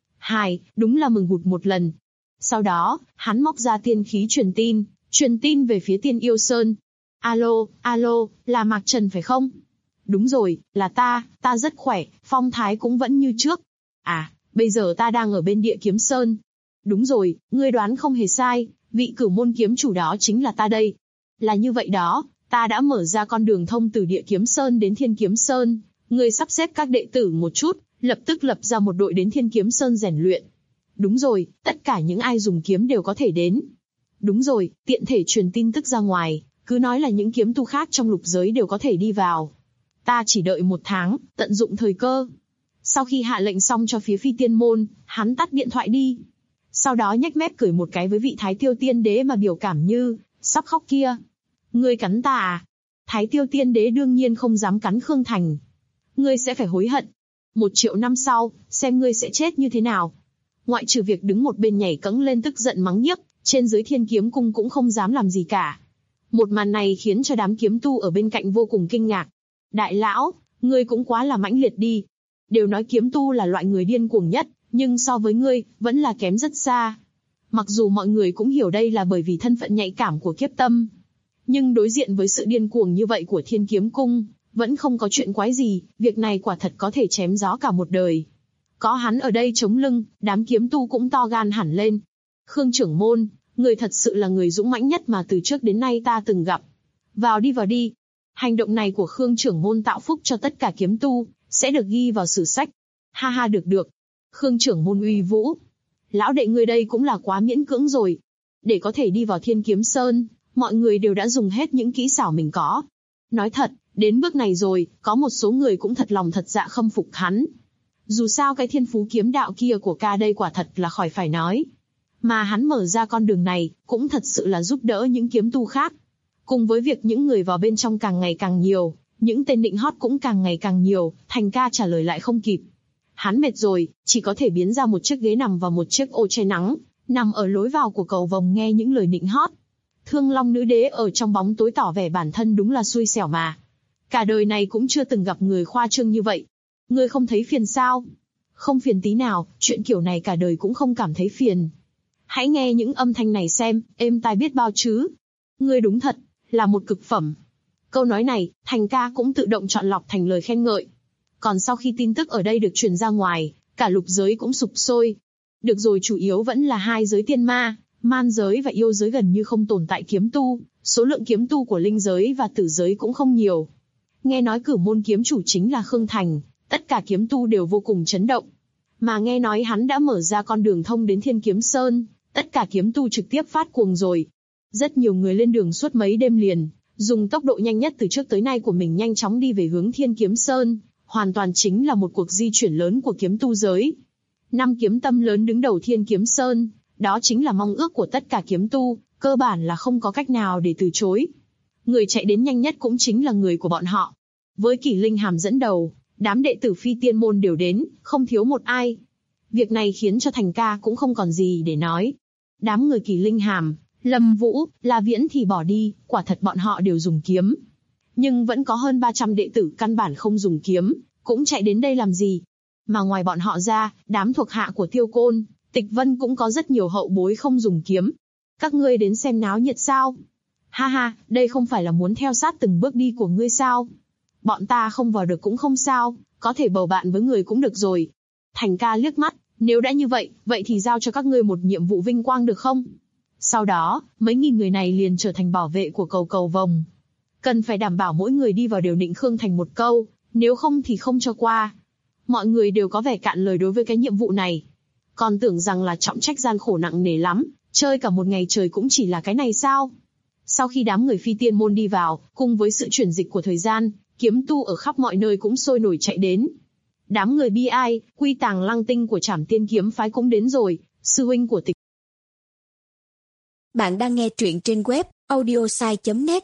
Đúng là mừng hụt một lần. Sau đó, hắn móc ra tiên khí truyền tin về phía Tiên Yêu Sơn. Alo, là Mạc Trần phải không? Đúng rồi, là ta rất khỏe, phong thái cũng vẫn như trước. Bây giờ ta đang ở bên Địa Kiếm Sơn. Đúng rồi, ngươi đoán không hề sai, vị Cửu Môn kiếm chủ đó chính là ta đây. Là như vậy đó, ta đã mở ra con đường thông từ Địa Kiếm Sơn đến Thiên Kiếm Sơn. Ngươi sắp xếp các đệ tử một chút, lập tức lập ra một đội đến Thiên Kiếm Sơn rèn luyện. Đúng rồi, tất cả những ai dùng kiếm đều có thể đến. Đúng rồi, tiện thể truyền tin tức ra ngoài, cứ nói là những kiếm tu khác trong lục giới đều có thể đi vào. Ta chỉ đợi 1 tháng, tận dụng thời cơ. Sau khi hạ lệnh xong cho phía Phi Tiên Môn, hắn tắt điện thoại đi. Sau đó nhếch mép cười một cái với vị Thái Tiêu Tiên đế mà biểu cảm như sắp khóc kia. Ngươi cắn ta à? Thái Tiêu Tiên đế đương nhiên không dám cắn Khương Thành. Ngươi sẽ phải hối hận. 1 triệu năm sau, xem ngươi sẽ chết như thế nào. Ngoại trừ việc đứng một bên nhảy cẫng lên tức giận mắng nhiếc, trên dưới Thiên Kiếm Cung cũng không dám làm gì cả. Một màn này khiến cho đám kiếm tu ở bên cạnh vô cùng kinh ngạc. Đại lão, ngươi cũng quá là mãnh liệt đi. Đều nói kiếm tu là loại người điên cuồng nhất, nhưng so với ngươi, vẫn là kém rất xa. Mặc dù mọi người cũng hiểu đây là bởi vì thân phận nhạy cảm của kiếp tâm. Nhưng đối diện với sự điên cuồng như vậy của Thiên Kiếm Cung, vẫn không có chuyện quái gì, việc này quả thật có thể chém gió cả một đời. Có hắn ở đây chống lưng, đám kiếm tu cũng to gan hẳn lên. Khương trưởng môn, người thật sự là người dũng mãnh nhất mà từ trước đến nay ta từng gặp. Vào đi. Hành động này của Khương trưởng môn tạo phúc cho tất cả kiếm tu, sẽ được ghi vào sử sách. Ha, được. Khương trưởng môn uy vũ. Lão đệ ngươi đây cũng là quá miễn cưỡng rồi. Để có thể đi vào Thiên Kiếm Sơn, mọi người đều đã dùng hết những kỹ xảo mình có. Nói thật, đến bước này rồi, có một số người cũng thật lòng thật dạ khâm phục hắn. Dù sao cái thiên phú kiếm đạo kia của ca đây quả thật là khỏi phải nói. Mà hắn mở ra con đường này, cũng thật sự là giúp đỡ những kiếm tu khác. Cùng với việc những người vào bên trong càng ngày càng nhiều, những tên nịnh hót cũng càng ngày càng nhiều, Thành ca trả lời lại không kịp. Hắn mệt rồi, chỉ có thể biến ra một chiếc ghế nằm và một chiếc ô che nắng, nằm ở lối vào của cầu vồng nghe những lời nịnh hót. Thương Long nữ đế ở trong bóng tối tỏ vẻ bản thân đúng là xui xẻo mà. Cả đời này cũng chưa từng gặp người khoa trương như vậy. Ngươi không thấy phiền sao? Không phiền tí nào, chuyện kiểu này cả đời cũng không cảm thấy phiền. Hãy nghe những âm thanh này xem, êm tai biết bao chứ. Ngươi đúng thật, là một cực phẩm. Câu nói này, Thành ca cũng tự động chọn lọc thành lời khen ngợi. Còn sau khi tin tức ở đây được truyền ra ngoài, cả lục giới cũng sục sôi. Được rồi, chủ yếu vẫn là 2 giới tiên ma, man giới và yêu giới gần như không tồn tại kiếm tu, số lượng kiếm tu của linh giới và tử giới cũng không nhiều. Nghe nói Cửu Môn kiếm chủ chính là Khương Thành, tất cả kiếm tu đều vô cùng chấn động. Mà nghe nói hắn đã mở ra con đường thông đến Thiên Kiếm Sơn, tất cả kiếm tu trực tiếp phát cuồng rồi. Rất nhiều người lên đường suốt mấy đêm liền, dùng tốc độ nhanh nhất từ trước tới nay của mình nhanh chóng đi về hướng Thiên Kiếm Sơn, hoàn toàn chính là một cuộc di chuyển lớn của kiếm tu giới. 5 kiếm tâm lớn đứng đầu Thiên Kiếm Sơn, đó chính là mong ước của tất cả kiếm tu, cơ bản là không có cách nào để từ chối. Người chạy đến nhanh nhất cũng chính là người của bọn họ. Với Kỷ Linh Hàm dẫn đầu, đám đệ tử Phi Tiên Môn đều đến, không thiếu một ai. Việc này khiến cho Thành ca cũng không còn gì để nói. Đám người Kỷ Linh Hàm, Lâm Vũ, La Viễn thì bỏ đi, quả thật bọn họ đều dùng kiếm. Nhưng vẫn có hơn 300 đệ tử căn bản không dùng kiếm, cũng chạy đến đây làm gì. Mà ngoài bọn họ ra, đám thuộc hạ của Tiêu Côn, Tịch Vân cũng có rất nhiều hậu bối không dùng kiếm. Các ngươi đến xem náo nhiệt sao? Ha, đây không phải là muốn theo sát từng bước đi của ngươi sao? Bọn ta không vào được cũng không sao, có thể bầu bạn với người cũng được rồi. Thành ca liếc mắt, nếu đã như vậy, vậy thì giao cho các ngươi một nhiệm vụ vinh quang được không? Sau đó, mấy nghìn người này liền trở thành bảo vệ của cầu vồng. Cần phải đảm bảo mỗi người đi vào đều nịnh Khương Thành một câu, nếu không thì không cho qua. Mọi người đều có vẻ cạn lời đối với cái nhiệm vụ này. Còn tưởng rằng là trọng trách gian khổ nặng nề lắm, chơi cả một ngày trời cũng chỉ là cái này sao? Sau khi đám người Phi Tiên Môn đi vào, cùng với sự chuyển dịch của thời gian, Kiếm tu ở khắp mọi nơi cũng sôi nổi chạy đến. Đám người bi ai, Quy Tàng Lăng Tinh của Trảm Tiên kiếm phái cũng đến rồi, sư huynh của Tịch. Bạn đang nghe truyện trên web audiosai.net.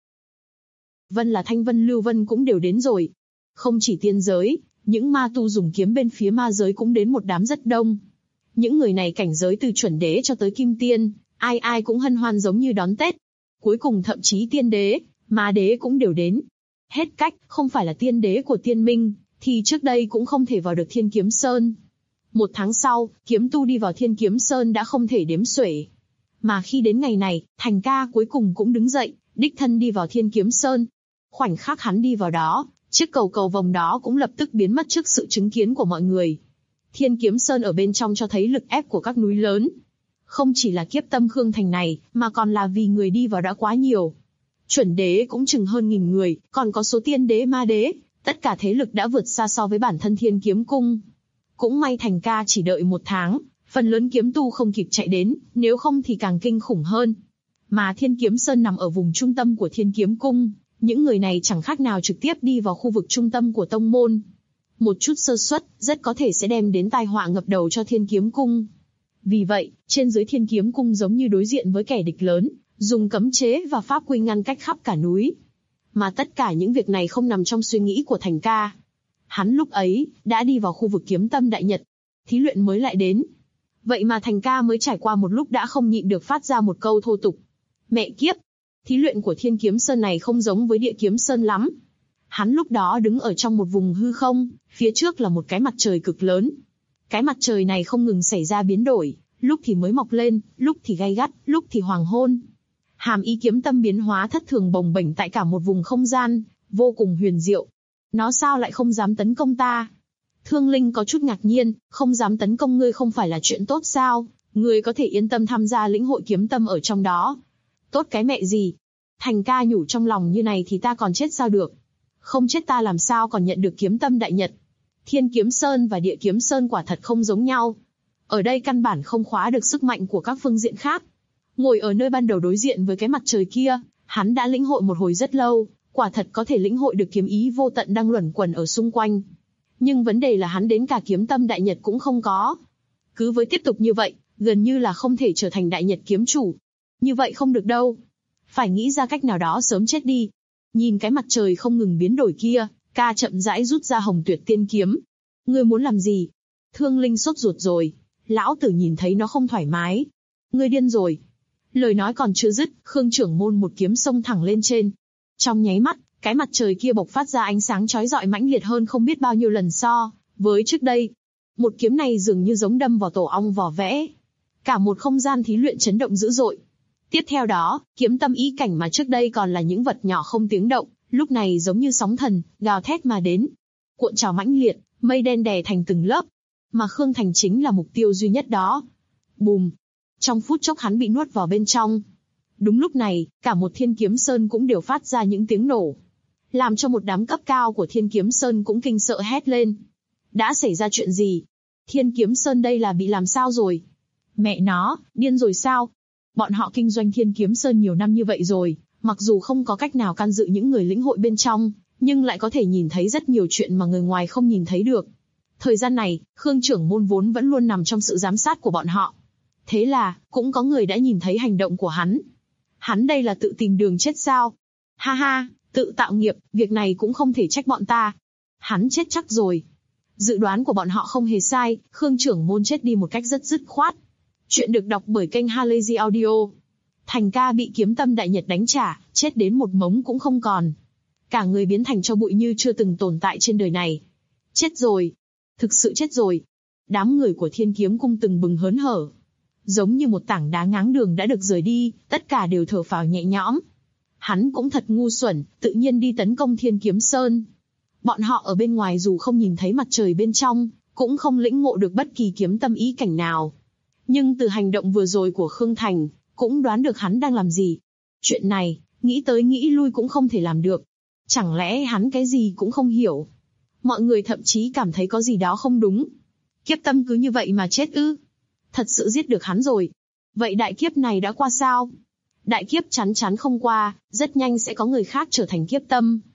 Vân là Thanh Vân Lưu Vân cũng đều đến rồi. Không chỉ tiên giới, những ma tu dùng kiếm bên phía ma giới cũng đến một đám rất đông. Những người này cảnh giới từ chuẩn đế cho tới kim tiên, ai ai cũng hân hoan giống như đón Tết. Cuối cùng thậm chí tiên đế, ma đế cũng đều đến. Hết cách, không phải là tiên đế của tiên minh, thì trước đây cũng không thể vào được Thiên Kiếm Sơn. 1 tháng sau, kiếm tu đi vào Thiên Kiếm Sơn đã không thể đếm xuể. Mà khi đến ngày này, Thành Ca cuối cùng cũng đứng dậy, đích thân đi vào Thiên Kiếm Sơn. Khoảnh khắc hắn đi vào đó, chiếc cầu vồng đó cũng lập tức biến mất trước sự chứng kiến của mọi người. Thiên Kiếm Sơn ở bên trong cho thấy lực ép của các núi lớn. Không chỉ là kiếp tâm Khương Thành này, mà còn là vì người đi vào đã quá nhiều. Chuẩn đế cũng chừng hơn 1000 người, còn có số tiên đế ma đế, tất cả thế lực đã vượt xa so với bản thân Thiên Kiếm Cung. Cũng may Thành Ca chỉ đợi 1 tháng, phần lớn kiếm tu không kịp chạy đến, nếu không thì càng kinh khủng hơn. Mà Thiên Kiếm Sơn nằm ở vùng trung tâm của Thiên Kiếm Cung, những người này chẳng khác nào trực tiếp đi vào khu vực trung tâm của tông môn. Một chút sơ suất, rất có thể sẽ đem đến tai họa ngập đầu cho Thiên Kiếm Cung. Vì vậy, trên dưới Thiên Kiếm Cung giống như đối diện với kẻ địch lớn, dùng cấm chế và pháp quy ngăn cách khắp cả núi. Mà tất cả những việc này không nằm trong suy nghĩ của Thành Ca. Hắn lúc ấy, đã đi vào khu vực kiếm tâm đại nhật. Thí luyện mới lại đến. Vậy mà Thành Ca mới trải qua một lúc đã không nhịn được phát ra một câu thô tục. Mẹ kiếp! Thí luyện của Thiên Kiếm Sơn này không giống với Địa Kiếm Sơn lắm. Hắn lúc đó đứng ở trong một vùng hư không, phía trước là một cái mặt trời cực lớn. Cái mặt trời này không ngừng xảy ra biến đổi, lúc thì mới mọc lên, lúc thì gay gắt, lúc thì hoàng hôn. Hàm ý kiếm tâm biến hóa thất thường bồng bềnh tại cả một vùng không gian, vô cùng huyền diệu. Nó sao lại không dám tấn công ta? Thương Linh có chút ngạc nhiên, không dám tấn công ngươi không phải là chuyện tốt sao? Ngươi có thể yên tâm tham gia lĩnh hội kiếm tâm ở trong đó. Tốt cái mẹ gì? Thành Ca nhủ trong lòng như này thì ta còn chết sao được? Không chết ta làm sao còn nhận được kiếm tâm đại nhật? Thiên Kiếm Sơn và Địa Kiếm Sơn quả thật không giống nhau. Ở đây căn bản không khóa được sức mạnh của các phương diện khác. Ngồi ở nơi ban đầu đối diện với cái mặt trời kia, hắn đã lĩnh hội một hồi rất lâu, quả thật có thể lĩnh hội được kiếm ý vô tận đang luẩn quẩn ở xung quanh. Nhưng vấn đề là hắn đến cả kiếm tâm đại nhật cũng không có. Cứ với tiếp tục như vậy, gần như là không thể trở thành đại nhật kiếm chủ. Như vậy không được đâu. Phải nghĩ ra cách nào đó sớm chết đi. Nhìn cái mặt trời không ngừng biến đổi kia, Ca chậm rãi rút ra Hồng Tuyệt Tiên kiếm. Ngươi muốn làm gì? Thương Linh sốt ruột rồi. Lão tử nhìn thấy nó không thoải mái. Ngươi điên rồi. Lời nói còn chưa dứt, Khương trưởng môn một kiếm xông thẳng lên trên. Trong nháy mắt, cái mặt trời kia bộc phát ra ánh sáng chói rọi mãnh liệt hơn không biết bao nhiêu lần so với trước đây. Một kiếm này dường như giống đâm vào tổ ong vỏ vẽ. Cả một không gian thí luyện chấn động dữ dội. Tiếp theo đó, kiếm tâm ý cảnh mà trước đây còn là những vật nhỏ không tiếng động, lúc này giống như sóng thần, gào thét mà đến. Cuộn trào mãnh liệt, mây đen đè thành từng lớp. Mà Khương Thành chính là mục tiêu duy nhất đó. Bùm! Trong phút chốc hắn bị nuốt vào bên trong. Đúng lúc này, cả một Thiên Kiếm Sơn cũng đều phát ra những tiếng nổ. Làm cho một đám cấp cao của Thiên Kiếm Sơn cũng kinh sợ hét lên. Đã xảy ra chuyện gì? Thiên Kiếm Sơn đây là bị làm sao rồi? Mẹ nó, điên rồi sao? Bọn họ kinh doanh Thiên Kiếm Sơn nhiều năm như vậy rồi, mặc dù không có cách nào can dự những người lĩnh hội bên trong, nhưng lại có thể nhìn thấy rất nhiều chuyện mà người ngoài không nhìn thấy được. Thời gian này, Khương trưởng môn vốn vẫn luôn nằm trong sự giám sát của bọn họ. Thế là, cũng có người đã nhìn thấy hành động của hắn. Hắn đây là tự tìm đường chết sao? Ha ha, tự tạo nghiệp, việc này cũng không thể trách bọn ta. Hắn chết chắc rồi. Dự đoán của bọn họ không hề sai, Khương trưởng môn chết đi một cách rất dứt khoát. Chuyện được đọc bởi kênh Halazy Audio. Thành Ca bị kiếm tâm đại nhật đánh trả, chết đến một mống cũng không còn. Cả người biến thành tro bụi như chưa từng tồn tại trên đời này. Chết rồi. Thực sự chết rồi. Đám người của Thiên Kiếm Cung từng bừng hớn hở. Giống như một tảng đá ngáng đường đã được rời đi, tất cả đều thở phào nhẹ nhõm. Hắn cũng thật ngu xuẩn, tự nhiên đi tấn công Thiên Kiếm Sơn. Bọn họ ở bên ngoài dù không nhìn thấy mặt trời bên trong, cũng không lĩnh ngộ được bất kỳ kiếm tâm ý cảnh nào. Nhưng từ hành động vừa rồi của Khương Thành, cũng đoán được hắn đang làm gì. Chuyện này, nghĩ tới nghĩ lui cũng không thể làm được. Chẳng lẽ hắn cái gì cũng không hiểu? Mọi người thậm chí cảm thấy có gì đó không đúng. Kiếp tâm cứ như vậy mà chết ư? Thật sự giết được hắn rồi. Vậy đại kiếp này đã qua sao? Đại kiếp chắn chắn không qua, rất nhanh sẽ có người khác trở thành kiếp tâm.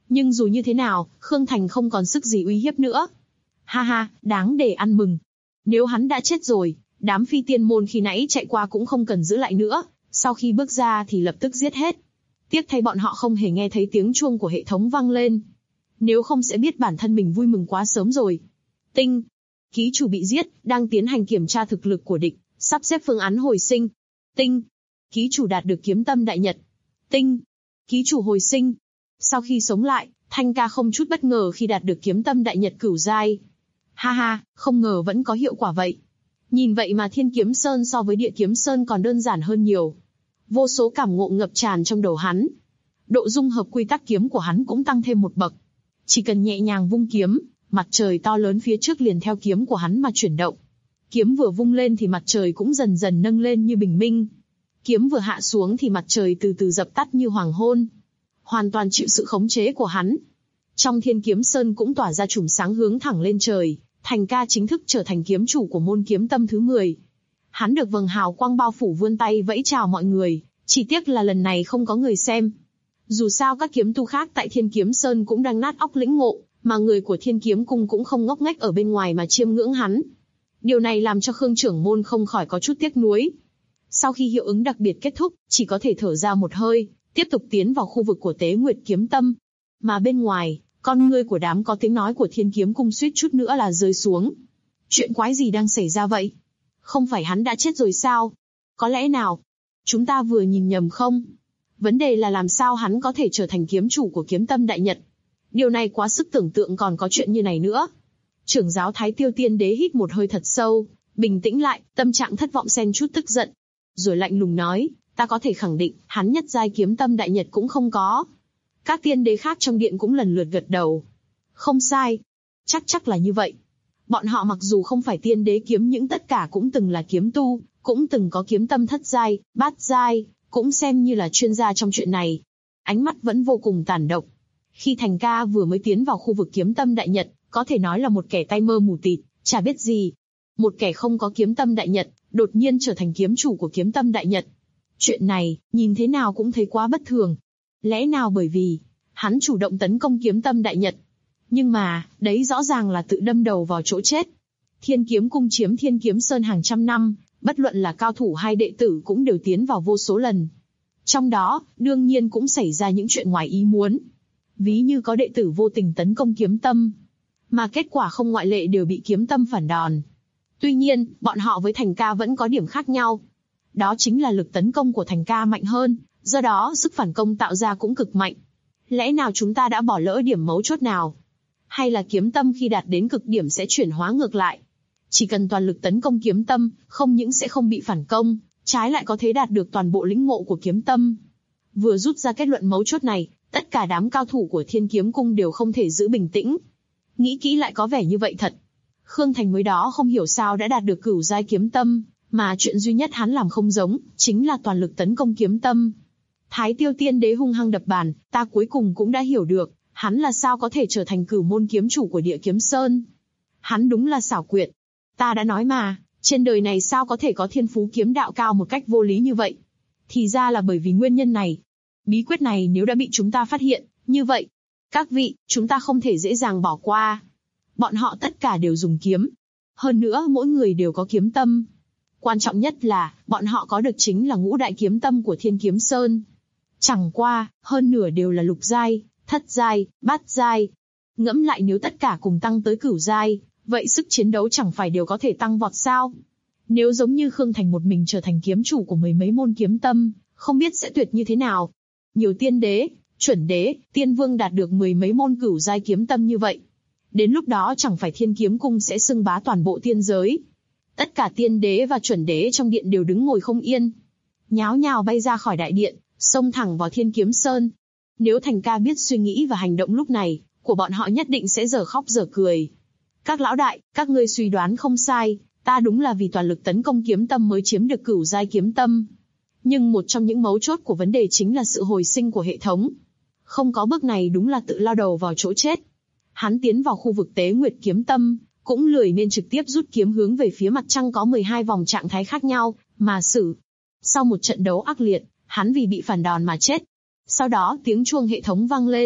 Nhưng dù như thế nào, Khương Thành không còn sức gì uy hiếp nữa. Ha ha, đáng để ăn mừng. Nếu hắn đã chết rồi, đám phi tiên môn khi nãy chạy qua cũng không cần giữ lại nữa, sau khi bước ra thì lập tức giết hết. Tiếc thay bọn họ không hề nghe thấy tiếng chuông của hệ thống vang lên. Nếu không sẽ biết bản thân mình vui mừng quá sớm rồi. Tinh. Ký chủ bị giết, đang tiến hành kiểm tra thực lực của địch, sắp xếp phương án hồi sinh. Tinh. Ký chủ đạt được kiếm tâm đại nhật. Tinh. Ký chủ hồi sinh. Sau khi sống lại, Thanh ca không chút bất ngờ khi đạt được kiếm tâm đại nhật cửu giai. Ha ha, không ngờ vẫn có hiệu quả vậy. Nhìn vậy mà Thiên Kiếm Sơn so với Địa Kiếm Sơn còn đơn giản hơn nhiều. Vô số cảm ngộ ngập tràn trong đầu hắn. Độ dung hợp quy tắc kiếm của hắn cũng tăng thêm một bậc. Chỉ cần nhẹ nhàng vung kiếm, mặt trời to lớn phía trước liền theo kiếm của hắn mà chuyển động. Kiếm vừa vung lên thì mặt trời cũng dần dần nâng lên như bình minh. Kiếm vừa hạ xuống thì mặt trời từ từ dập tắt như hoàng hôn. Hoàn toàn chịu sự khống chế của hắn. Trong Thiên Kiếm Sơn cũng tỏa ra chùm sáng hướng thẳng lên trời. Thành ca chính thức trở thành kiếm chủ của môn kiếm tâm thứ 10. Hắn được vầng hào quang bao phủ vươn tay vẫy chào mọi người, chỉ tiếc là lần này không có người xem. Dù sao các kiếm tu khác tại Thiên Kiếm Sơn cũng đang nát óc lĩnh ngộ, mà người của Thiên Kiếm Cung cũng không ngốc nghếch ở bên ngoài mà chiêm ngưỡng hắn. Điều này làm cho Khương trưởng môn không khỏi có chút tiếc nuối. Sau khi hiệu ứng đặc biệt kết thúc, chỉ có thể thở ra một hơi, tiếp tục tiến vào khu vực của Tế Nguyệt Kiếm Tâm. Mà bên ngoài, con ngươi của đám có tiếng nói của Thiên Kiếm Cung suýt chút nữa là rơi xuống. Chuyện quái gì đang xảy ra vậy? Không phải hắn đã chết rồi sao? Có lẽ nào? Chúng ta vừa nhìn nhầm không? Vấn đề là làm sao hắn có thể trở thành kiếm chủ của kiếm tâm đại nhật? Điều này quá sức tưởng tượng, còn có chuyện như này nữa. Trưởng giáo Thái Tiêu Tiên Đế hít một hơi thật sâu, bình tĩnh lại, tâm trạng thất vọng xen chút tức giận. Rồi lạnh lùng nói, ta có thể khẳng định, hắn nhất giai kiếm tâm đại nhật cũng không có. Các tiên đế khác trong điện cũng lần lượt gật đầu. Không sai. Chắc là như vậy. Bọn họ mặc dù không phải tiên đế kiếm nhưng tất cả cũng từng là kiếm tu, cũng từng có kiếm tâm thất giai, bát giai, cũng xem như là chuyên gia trong chuyện này. Ánh mắt vẫn vô cùng tàn độc. Khi Thành ca vừa mới tiến vào khu vực kiếm tâm đại nhật, có thể nói là một kẻ tay mơ mù tịt, chả biết gì. Một kẻ không có kiếm tâm đại nhật, đột nhiên trở thành kiếm chủ của kiếm tâm đại nhật. Chuyện này, nhìn thế nào cũng thấy quá bất thường. Lẽ nào bởi vì hắn chủ động tấn công kiếm tâm đại nhật? Nhưng mà, đấy rõ ràng là tự đâm đầu vào chỗ chết. Thiên Kiếm Cung chiếm Thiên Kiếm Sơn hàng trăm năm, bất luận là cao thủ hay đệ tử cũng đều tiến vào vô số lần. Trong đó, đương nhiên cũng xảy ra những chuyện ngoài ý muốn. Ví như có đệ tử vô tình tấn công kiếm tâm, mà kết quả không ngoại lệ đều bị kiếm tâm phản đòn. Tuy nhiên, bọn họ với Thành ca vẫn có điểm khác nhau. Đó chính là lực tấn công của Thành ca mạnh hơn, do đó sức phản công tạo ra cũng cực mạnh. Lẽ nào chúng ta đã bỏ lỡ điểm mấu chốt nào? Hay là kiếm tâm khi đạt đến cực điểm sẽ chuyển hóa ngược lại? Chỉ cần toàn lực tấn công kiếm tâm, không những sẽ không bị phản công, trái lại có thể đạt được toàn bộ lĩnh ngộ của kiếm tâm. Vừa rút ra kết luận mấu chốt này, tất cả đám cao thủ của Thiên Kiếm Cung đều không thể giữ bình tĩnh. Nghĩ kỹ lại có vẻ như vậy thật. Khương Thành mới đó không hiểu sao đã đạt được cửu giai kiếm tâm, mà chuyện duy nhất hắn làm không giống, chính là toàn lực tấn công kiếm tâm. Thái Tiêu Tiên Đế hung hăng đập bàn, ta cuối cùng cũng đã hiểu được, hắn là sao có thể trở thành cửu môn kiếm chủ của Địa Kiếm Sơn. Hắn đúng là xảo quyệt. Ta đã nói mà, trên đời này sao có thể có thiên phú kiếm đạo cao một cách vô lý như vậy? Thì ra là bởi vì nguyên nhân này. Bí quyết này nếu đã bị chúng ta phát hiện, như vậy, các vị, chúng ta không thể dễ dàng bỏ qua. Bọn họ tất cả đều dùng kiếm. Hơn nữa mỗi người đều có kiếm tâm. Quan trọng nhất là, bọn họ có được chính là ngũ đại kiếm tâm của Thiên Kiếm Sơn. Chẳng qua, hơn nửa đều là lục giai, thất giai, bát giai. Ngẫm lại nếu tất cả cùng tăng tới cửu giai, vậy sức chiến đấu chẳng phải đều có thể tăng vọt sao? Nếu giống như Khương Thành một mình trở thành kiếm chủ của mười mấy môn kiếm tâm, không biết sẽ tuyệt như thế nào. Nhiều tiên đế, chuẩn đế, tiên vương đạt được mười mấy môn cửu giai kiếm tâm như vậy. Đến lúc đó chẳng phải Thiên Kiếm Cung sẽ xưng bá toàn bộ tiên giới. Tất cả tiên đế và chuẩn đế trong điện đều đứng ngồi không yên. Nháo nhào bay ra khỏi đại điện, xông thẳng vào Thiên Kiếm Sơn. Nếu Thành ca biết suy nghĩ và hành động lúc này, của bọn họ nhất định sẽ dở khóc dở cười. Các lão đại, các ngươi suy đoán không sai, ta đúng là vì toàn lực tấn công kiếm tâm mới chiếm được cửu giai kiếm tâm. Nhưng một trong những mấu chốt của vấn đề chính là sự hồi sinh của hệ thống. Không có bước này đúng là tự lao đầu vào chỗ chết. Hắn tiến vào khu vực Tế Nguyệt Kiếm Tâm, cũng lười nên trực tiếp rút kiếm hướng về phía mặt trăng có 12 vòng trạng thái khác nhau, mà xử. Sau một trận đấu ác liệt, hắn vì bị phản đòn mà chết. Sau đó tiếng chuông hệ thống vang lên,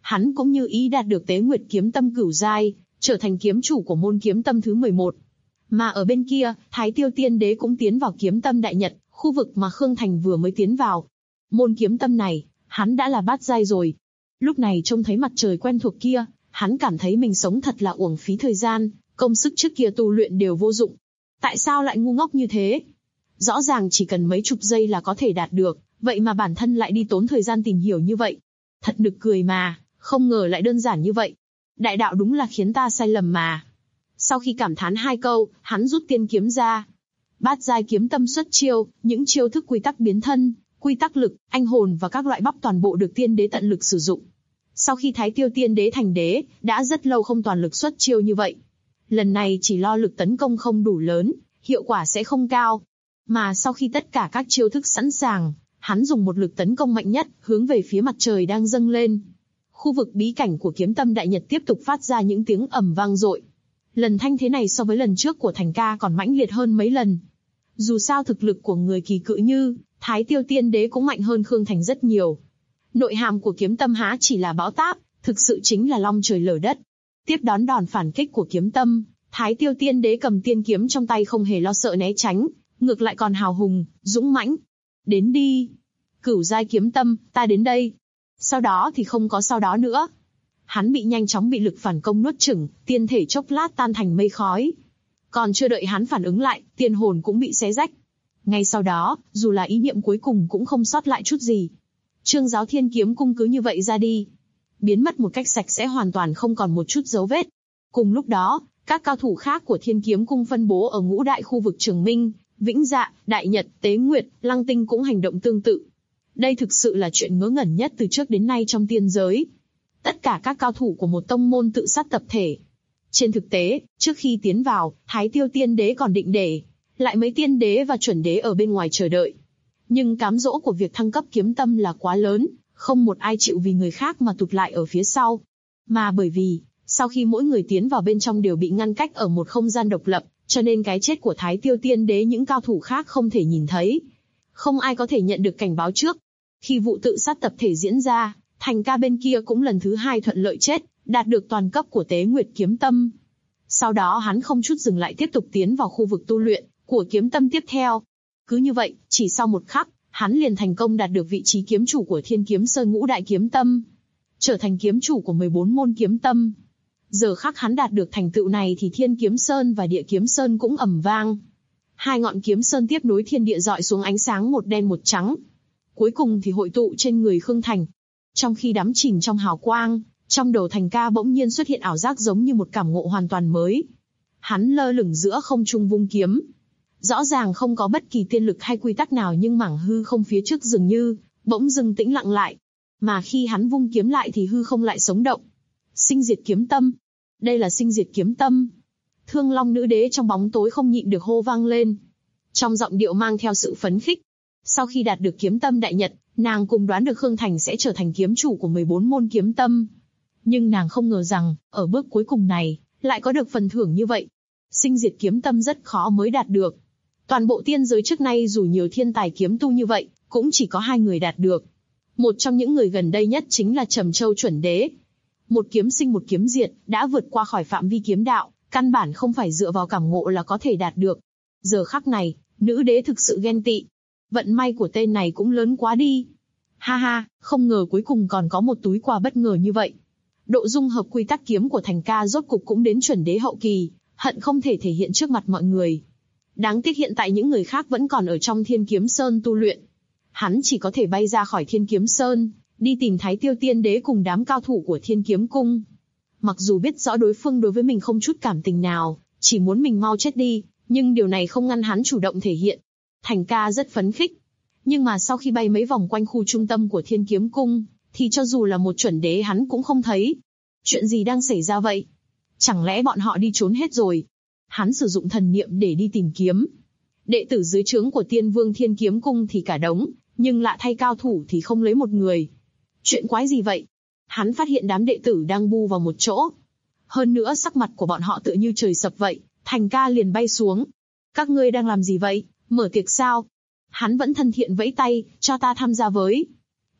hắn cũng như ý đạt được Tế Nguyệt kiếm tâm cửu giai, trở thành kiếm chủ của môn kiếm tâm thứ 11. Mà ở bên kia, Thái Tiêu Tiên Đế cũng tiến vào kiếm tâm Đại Nhật, khu vực mà Khương Thành vừa mới tiến vào. Môn kiếm tâm này, hắn đã là bát giai rồi. Lúc này trông thấy mặt trời quen thuộc kia, hắn cảm thấy mình sống thật là uổng phí thời gian, công sức trước kia tu luyện đều vô dụng. Tại sao lại ngu ngốc như thế? Rõ ràng chỉ cần mấy chục giây là có thể đạt được, vậy mà bản thân lại đi tốn thời gian tìm hiểu như vậy. Thật nực cười mà, không ngờ lại đơn giản như vậy. Đại đạo đúng là khiến ta sai lầm mà. Sau khi cảm thán hai câu, hắn rút tiên kiếm ra. Bát giai kiếm tâm xuất chiêu, những chiêu thức quy tắc biến thân, quy tắc lực, anh hồn và các loại bắp toàn bộ được tiên đế tận lực sử dụng. Sau khi Thái Tiêu Tiên Đế thành đế, đã rất lâu không toàn lực xuất chiêu như vậy. Lần này chỉ lo lực tấn công không đủ lớn, hiệu quả sẽ không cao. Mà sau khi tất cả các chiêu thức sẵn sàng, hắn dùng một lực tấn công mạnh nhất, hướng về phía mặt trời đang dâng lên. Khu vực bí cảnh của kiếm tâm Đại Nhật tiếp tục phát ra những tiếng ầm vang dội. Lần thanh thế này so với lần trước của Thành Ca còn mãnh liệt hơn mấy lần. Dù sao thực lực của người kỳ cự như Thái Tiêu Tiên Đế cũng mạnh hơn Khương Thành rất nhiều. Nội hàm của kiếm tâm há chỉ là bão táp, thực sự chính là long trời lở đất. Tiếp đón đòn phản kích của kiếm tâm, Thái Tiêu Tiên Đế cầm tiên kiếm trong tay không hề lo sợ né tránh, ngược lại còn hào hùng, dũng mãnh. Đến đi! Cửu giai kiếm tâm, ta đến đây! Sau đó thì không có sau đó nữa. Hắn nhanh chóng bị lực phản công nuốt chửng, tiên thể chốc lát tan thành mây khói. Còn chưa đợi hắn phản ứng lại, tiên hồn cũng bị xé rách. Ngay sau đó, dù là ý niệm cuối cùng cũng không sót lại chút gì. Trương Giáo Thiên Kiếm Cung cứ như vậy ra đi. Biến mất một cách sạch sẽ, hoàn toàn không còn một chút dấu vết. Cùng lúc đó, các cao thủ khác của Thiên Kiếm Cung phân bố ở ngũ đại khu vực Trường Minh, Vĩnh Dạ, Đại Nhật, Tế Nguyệt, Lăng Tinh cũng hành động tương tự. Đây thực sự là chuyện ngớ ngẩn nhất từ trước đến nay trong tiên giới. Tất cả các cao thủ của một tông môn tự sát tập thể. Trên thực tế, trước khi tiến vào, Thái Tiêu Tiên Đế còn định để lại mấy tiên đế và chuẩn đế ở bên ngoài chờ đợi. Nhưng cám dỗ của việc thăng cấp kiếm tâm là quá lớn, không một ai chịu vì người khác mà tụt lại ở phía sau. Mà bởi vì, sau khi mỗi người tiến vào bên trong đều bị ngăn cách ở một không gian độc lập, cho nên cái chết của Thái Tiêu Tiên Đế những cao thủ khác không thể nhìn thấy. Không ai có thể nhận được cảnh báo trước. Khi vụ tự sát tập thể diễn ra, Thành Ca bên kia cũng lần thứ hai thuận lợi chết, đạt được toàn cấp của Tế Nguyệt kiếm tâm. Sau đó hắn không chút dừng lại tiếp tục tiến vào khu vực tu luyện của kiếm tâm tiếp theo. Cứ như vậy, chỉ sau một khắc, hắn liền thành công đạt được vị trí kiếm chủ của Thiên Kiếm Sơn ngũ đại kiếm tâm, trở thành kiếm chủ của 14 môn kiếm tâm. Giờ khắc hắn đạt được thành tựu này thì Thiên Kiếm Sơn và Địa Kiếm Sơn cũng ầm vang. Hai ngọn kiếm sơn tiếp nối thiên địa rọi xuống ánh sáng một đen một trắng. Cuối cùng thì hội tụ trên người Khương Thành. Trong khi đắm chìm trong hào quang, trong đầu Thành Ca bỗng nhiên xuất hiện ảo giác giống như một cảm ngộ hoàn toàn mới. Hắn lơ lửng giữa không trung vung kiếm. Rõ ràng không có bất kỳ tiên lực hay quy tắc nào, nhưng mảng hư không phía trước dường như bỗng dưng tĩnh lặng lại. Mà khi hắn vung kiếm lại thì hư không lại sống động. Sinh diệt kiếm tâm. Đây là sinh diệt kiếm tâm. Thương Long nữ đế trong bóng tối không nhịn được hô vang lên. Trong giọng điệu mang theo sự phấn khích. Sau khi đạt được kiếm tâm Đại Nhật, nàng cùng đoán được Khương Thành sẽ trở thành kiếm chủ của 14 môn kiếm tâm. Nhưng nàng không ngờ rằng, ở bước cuối cùng này, lại có được phần thưởng như vậy. Sinh diệt kiếm tâm rất khó mới đạt được. Toàn bộ tiên giới trước nay dù nhiều thiên tài kiếm tu như vậy, cũng chỉ có 2 người đạt được. Một trong những người gần đây nhất chính là Trầm Châu chuẩn đế. Một kiếm sinh một kiếm diệt, đã vượt qua khỏi phạm vi kiếm đạo, căn bản không phải dựa vào cảm ngộ là có thể đạt được. Giờ khắc này, nữ đế thực sự ghen tị. Vận may của tên này cũng lớn quá đi. Ha ha, không ngờ cuối cùng còn có một túi quà bất ngờ như vậy. Độ dung hợp quy tắc kiếm của Thành Ca rốt cục cũng đến chuẩn đế hậu kỳ, hận không thể thể hiện trước mặt mọi người. Đáng tiếc hiện tại những người khác vẫn còn ở trong Thiên Kiếm Sơn tu luyện. Hắn chỉ có thể bay ra khỏi Thiên Kiếm Sơn, đi tìm Thái Tiêu Tiên Đế cùng đám cao thủ của Thiên Kiếm Cung. Mặc dù biết rõ đối phương đối với mình không chút cảm tình nào, chỉ muốn mình mau chết đi, nhưng điều này không ngăn hắn chủ động thể hiện. Thành Ca rất phấn khích. Nhưng mà sau khi bay mấy vòng quanh khu trung tâm của Thiên Kiếm Cung, thì cho dù là một chuẩn đế hắn cũng không thấy. Chuyện gì đang xảy ra vậy? Chẳng lẽ bọn họ đi trốn hết rồi? Hắn sử dụng thần niệm để đi tìm kiếm. Đệ tử dưới trướng của Tiên Vương Thiên Kiếm Cung thì cả đống, nhưng lạ thay cao thủ thì không lấy một người. Chuyện quái gì vậy? Hắn phát hiện đám đệ tử đang bu vào một chỗ. Hơn nữa sắc mặt của bọn họ tựa như trời sập vậy. Thành Ca liền bay xuống. Các ngươi đang làm gì vậy? Mở tiệc sao? Hắn vẫn thân thiện vẫy tay, cho ta tham gia với.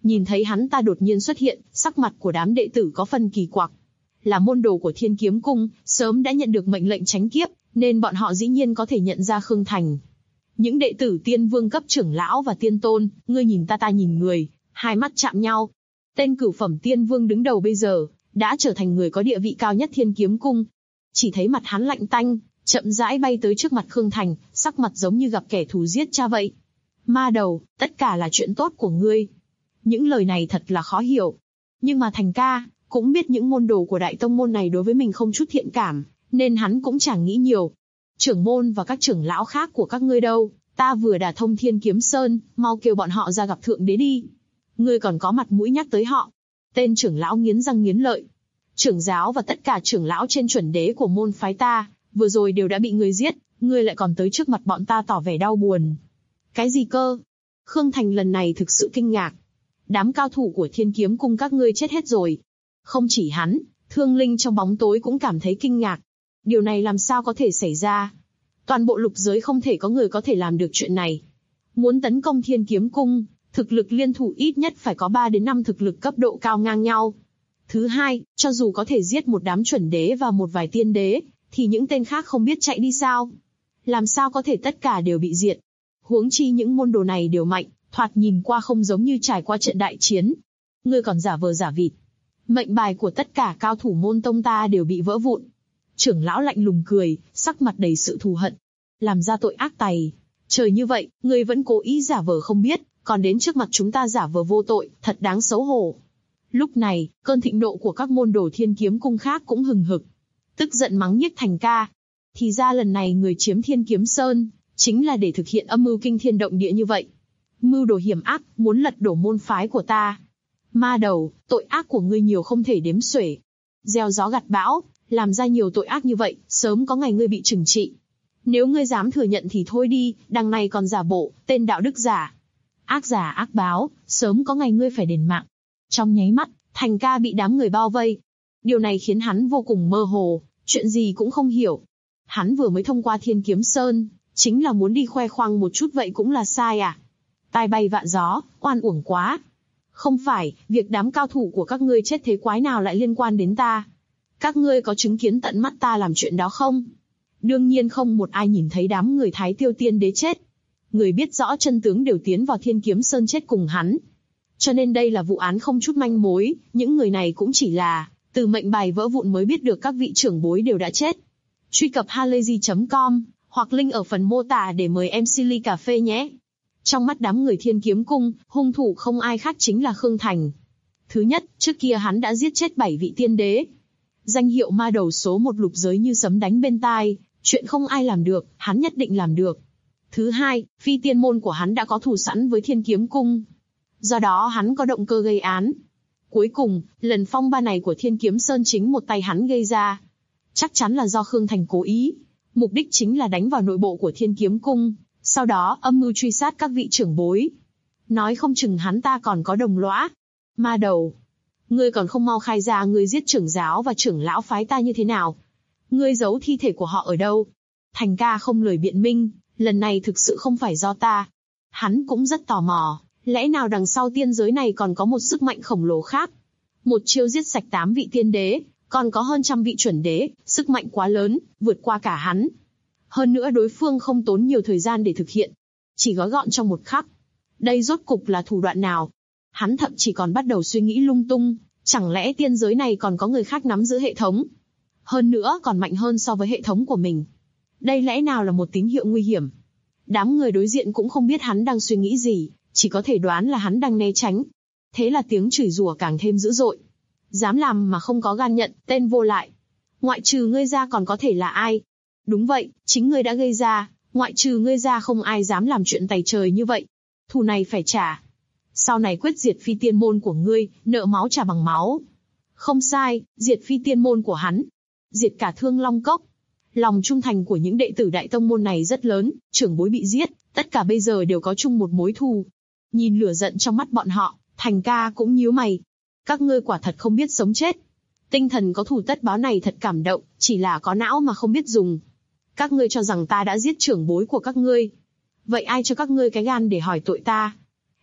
Nhìn thấy hắn ta đột nhiên xuất hiện, sắc mặt của đám đệ tử có phần kỳ quặc. Là môn đồ của Thiên Kiếm Cung, sớm đã nhận được mệnh lệnh tránh kiếp, nên bọn họ dĩ nhiên có thể nhận ra Khương Thành. Những đệ tử tiên vương cấp trưởng lão và tiên tôn, ngươi nhìn ta nhìn người, hai mắt chạm nhau. Tên cửu phẩm tiên vương đứng đầu bây giờ, đã trở thành người có địa vị cao nhất Thiên Kiếm Cung. Chỉ thấy mặt hắn lạnh tanh, chậm rãi bay tới trước mặt Khương Thành, sắc mặt giống như gặp kẻ thù giết cha vậy. Ma đầu, tất cả là chuyện tốt của ngươi. Những lời này thật là khó hiểu. Nhưng mà Thành ca, cũng biết những môn đồ của đại tông môn này đối với mình không chút thiện cảm, nên hắn cũng chẳng nghĩ nhiều. Trưởng môn và các trưởng lão khác của các ngươi đâu, ta vừa đả thông Thiên Kiếm Sơn, mau kêu bọn họ ra gặp thượng đế đi. Ngươi còn có mặt mũi nhắc tới họ. Tên trưởng lão nghiến răng nghiến lợi. Trưởng giáo và tất cả trưởng lão trên chuẩn đế của môn phái ta, vừa rồi đều đã bị ngươi giết, ngươi lại còn tới trước mặt bọn ta tỏ vẻ đau buồn. Cái gì cơ? Khương Thành lần này thực sự kinh ngạc. Đám cao thủ của Thiên Kiếm Cung các ngươi chết hết rồi. Không chỉ hắn, Thương Linh trong bóng tối cũng cảm thấy kinh ngạc. Điều này làm sao có thể xảy ra? Toàn bộ lục giới không thể có người có thể làm được chuyện này. Muốn tấn công Thiên Kiếm Cung, thực lực liên thủ ít nhất phải có 3 đến 5 thực lực cấp độ cao ngang nhau. Thứ hai, cho dù có thể giết một đám chuẩn đế và một vài tiên đế, thì những tên khác không biết chạy đi sao? Làm sao có thể tất cả đều bị diệt? Huống chi những môn đồ này đều mạnh, thoạt nhìn qua không giống như trải qua trận đại chiến. Ngươi còn giả vờ giả vịt. Mệnh bài của tất cả cao thủ môn tông ta đều bị vỡ vụn. Trưởng lão lạnh lùng cười, sắc mặt đầy sự thù hận. Làm ra tội ác tày. Trời như vậy, ngươi vẫn cố ý giả vờ không biết, còn đến trước mặt chúng ta giả vờ vô tội, thật đáng xấu hổ. Lúc này, cơn thịnh nộ của các môn đồ Thiên Kiếm Cung khác cũng hừng hực. Tức giận mắng nhiếc Thành ca. Thì ra lần này người chiếm Thiên Kiếm Sơn, chính là để thực hiện âm mưu kinh thiên động địa như vậy. Mưu đồ hiểm ác, muốn lật đổ môn phái của ta. Ma đầu, tội ác của ngươi nhiều không thể đếm xuể. Gieo gió gặt bão, làm ra nhiều tội ác như vậy, sớm có ngày ngươi bị trừng trị. Nếu ngươi dám thừa nhận thì thôi đi, đằng này còn giả bộ, tên đạo đức giả. Ác giả ác báo, sớm có ngày ngươi phải đền mạng. Trong nháy mắt, Thành ca bị đám người bao vây. Điều này khiến hắn vô cùng mơ hồ, chuyện gì cũng không hiểu. Hắn vừa mới thông qua Thiên Kiếm Sơn, chính là muốn đi khoe khoang một chút vậy cũng là sai à? Tai bay vạ gió, oan uổng quá. Không phải, việc đám cao thủ của các ngươi chết thế quái nào lại liên quan đến ta? Các ngươi có chứng kiến tận mắt ta làm chuyện đó không? Đương nhiên không một ai nhìn thấy đám người Thái Tiêu Tiên Đế chết. Người biết rõ chân tướng đều tiến vào Thiên Kiếm Sơn chết cùng hắn. Cho nên đây là vụ án không chút manh mối, những người này cũng chỉ là từ mệnh bài vỡ vụn mới biết được các vị trưởng bối đều đã chết. Truy cập halayzi.com hoặc link ở phần mô tả để mời MC ly cà phê nhé. Trong mắt đám người Thiên Kiếm Cung, hung thủ không ai khác chính là Khương Thành. Thứ nhất, trước kia hắn đã giết chết 7 vị tiên đế. Danh hiệu ma đầu số 1 lục giới như sấm đánh bên tai, chuyện không ai làm được, hắn nhất định làm được. Thứ hai, phi tiên môn của hắn đã có thù sẵn với Thiên Kiếm Cung. Do đó hắn có động cơ gây án. Cuối cùng, lần phong ba này của Thiên Kiếm Sơn chính một tay hắn gây ra. Chắc chắn là do Khương Thành cố ý. Mục đích chính là đánh vào nội bộ của Thiên Kiếm Cung, sau đó âm mưu truy sát các vị trưởng bối. Nói không chừng hắn ta còn có đồng lõa. Ma đầu, ngươi còn không mau khai ra ngươi giết trưởng giáo và trưởng lão phái ta như thế nào? Ngươi giấu thi thể của họ ở đâu? Thành ca không lời biện minh, lần này thực sự không phải do ta. Hắn cũng rất tò mò, lẽ nào đằng sau tiên giới này còn có một sức mạnh khổng lồ khác? Một chiêu giết sạch 8 vị tiên đế, còn có hơn 100 vị chuẩn đế, sức mạnh quá lớn, vượt qua cả hắn. Hơn nữa đối phương không tốn nhiều thời gian để thực hiện, chỉ gói gọn trong một khắc. Đây rốt cục là thủ đoạn nào? Hắn thậm chí còn bắt đầu suy nghĩ lung tung, chẳng lẽ tiên giới này còn có người khác nắm giữ hệ thống? Hơn nữa còn mạnh hơn so với hệ thống của mình. Đây lẽ nào là một tín hiệu nguy hiểm? Đám người đối diện cũng không biết hắn đang suy nghĩ gì, chỉ có thể đoán là hắn đang né tránh. Thế là tiếng chửi rủa càng thêm dữ dội. Dám làm mà không có gan nhận, tên vô lại. Ngoại trừ ngươi ra còn có thể là ai? Đúng vậy, chính ngươi đã gây ra, ngoại trừ ngươi ra không ai dám làm chuyện tày trời như vậy. Thù này phải trả. Sau này quyết diệt phi tiên môn của ngươi, nợ máu trả bằng máu. Không sai, diệt phi tiên môn của hắn. Diệt cả Thương Long Cốc. Lòng trung thành của những đệ tử đại tông môn này rất lớn, trưởng bối bị giết, tất cả bây giờ đều có chung một mối thù. Nhìn lửa giận trong mắt bọn họ, Thành ca cũng nhíu mày. Các ngươi quả thật không biết sống chết. Tinh thần có thù tất báo này thật cảm động, chỉ là có não mà không biết dùng. Các ngươi cho rằng ta đã giết trưởng bối của các ngươi. Vậy ai cho các ngươi cái gan để hỏi tội ta?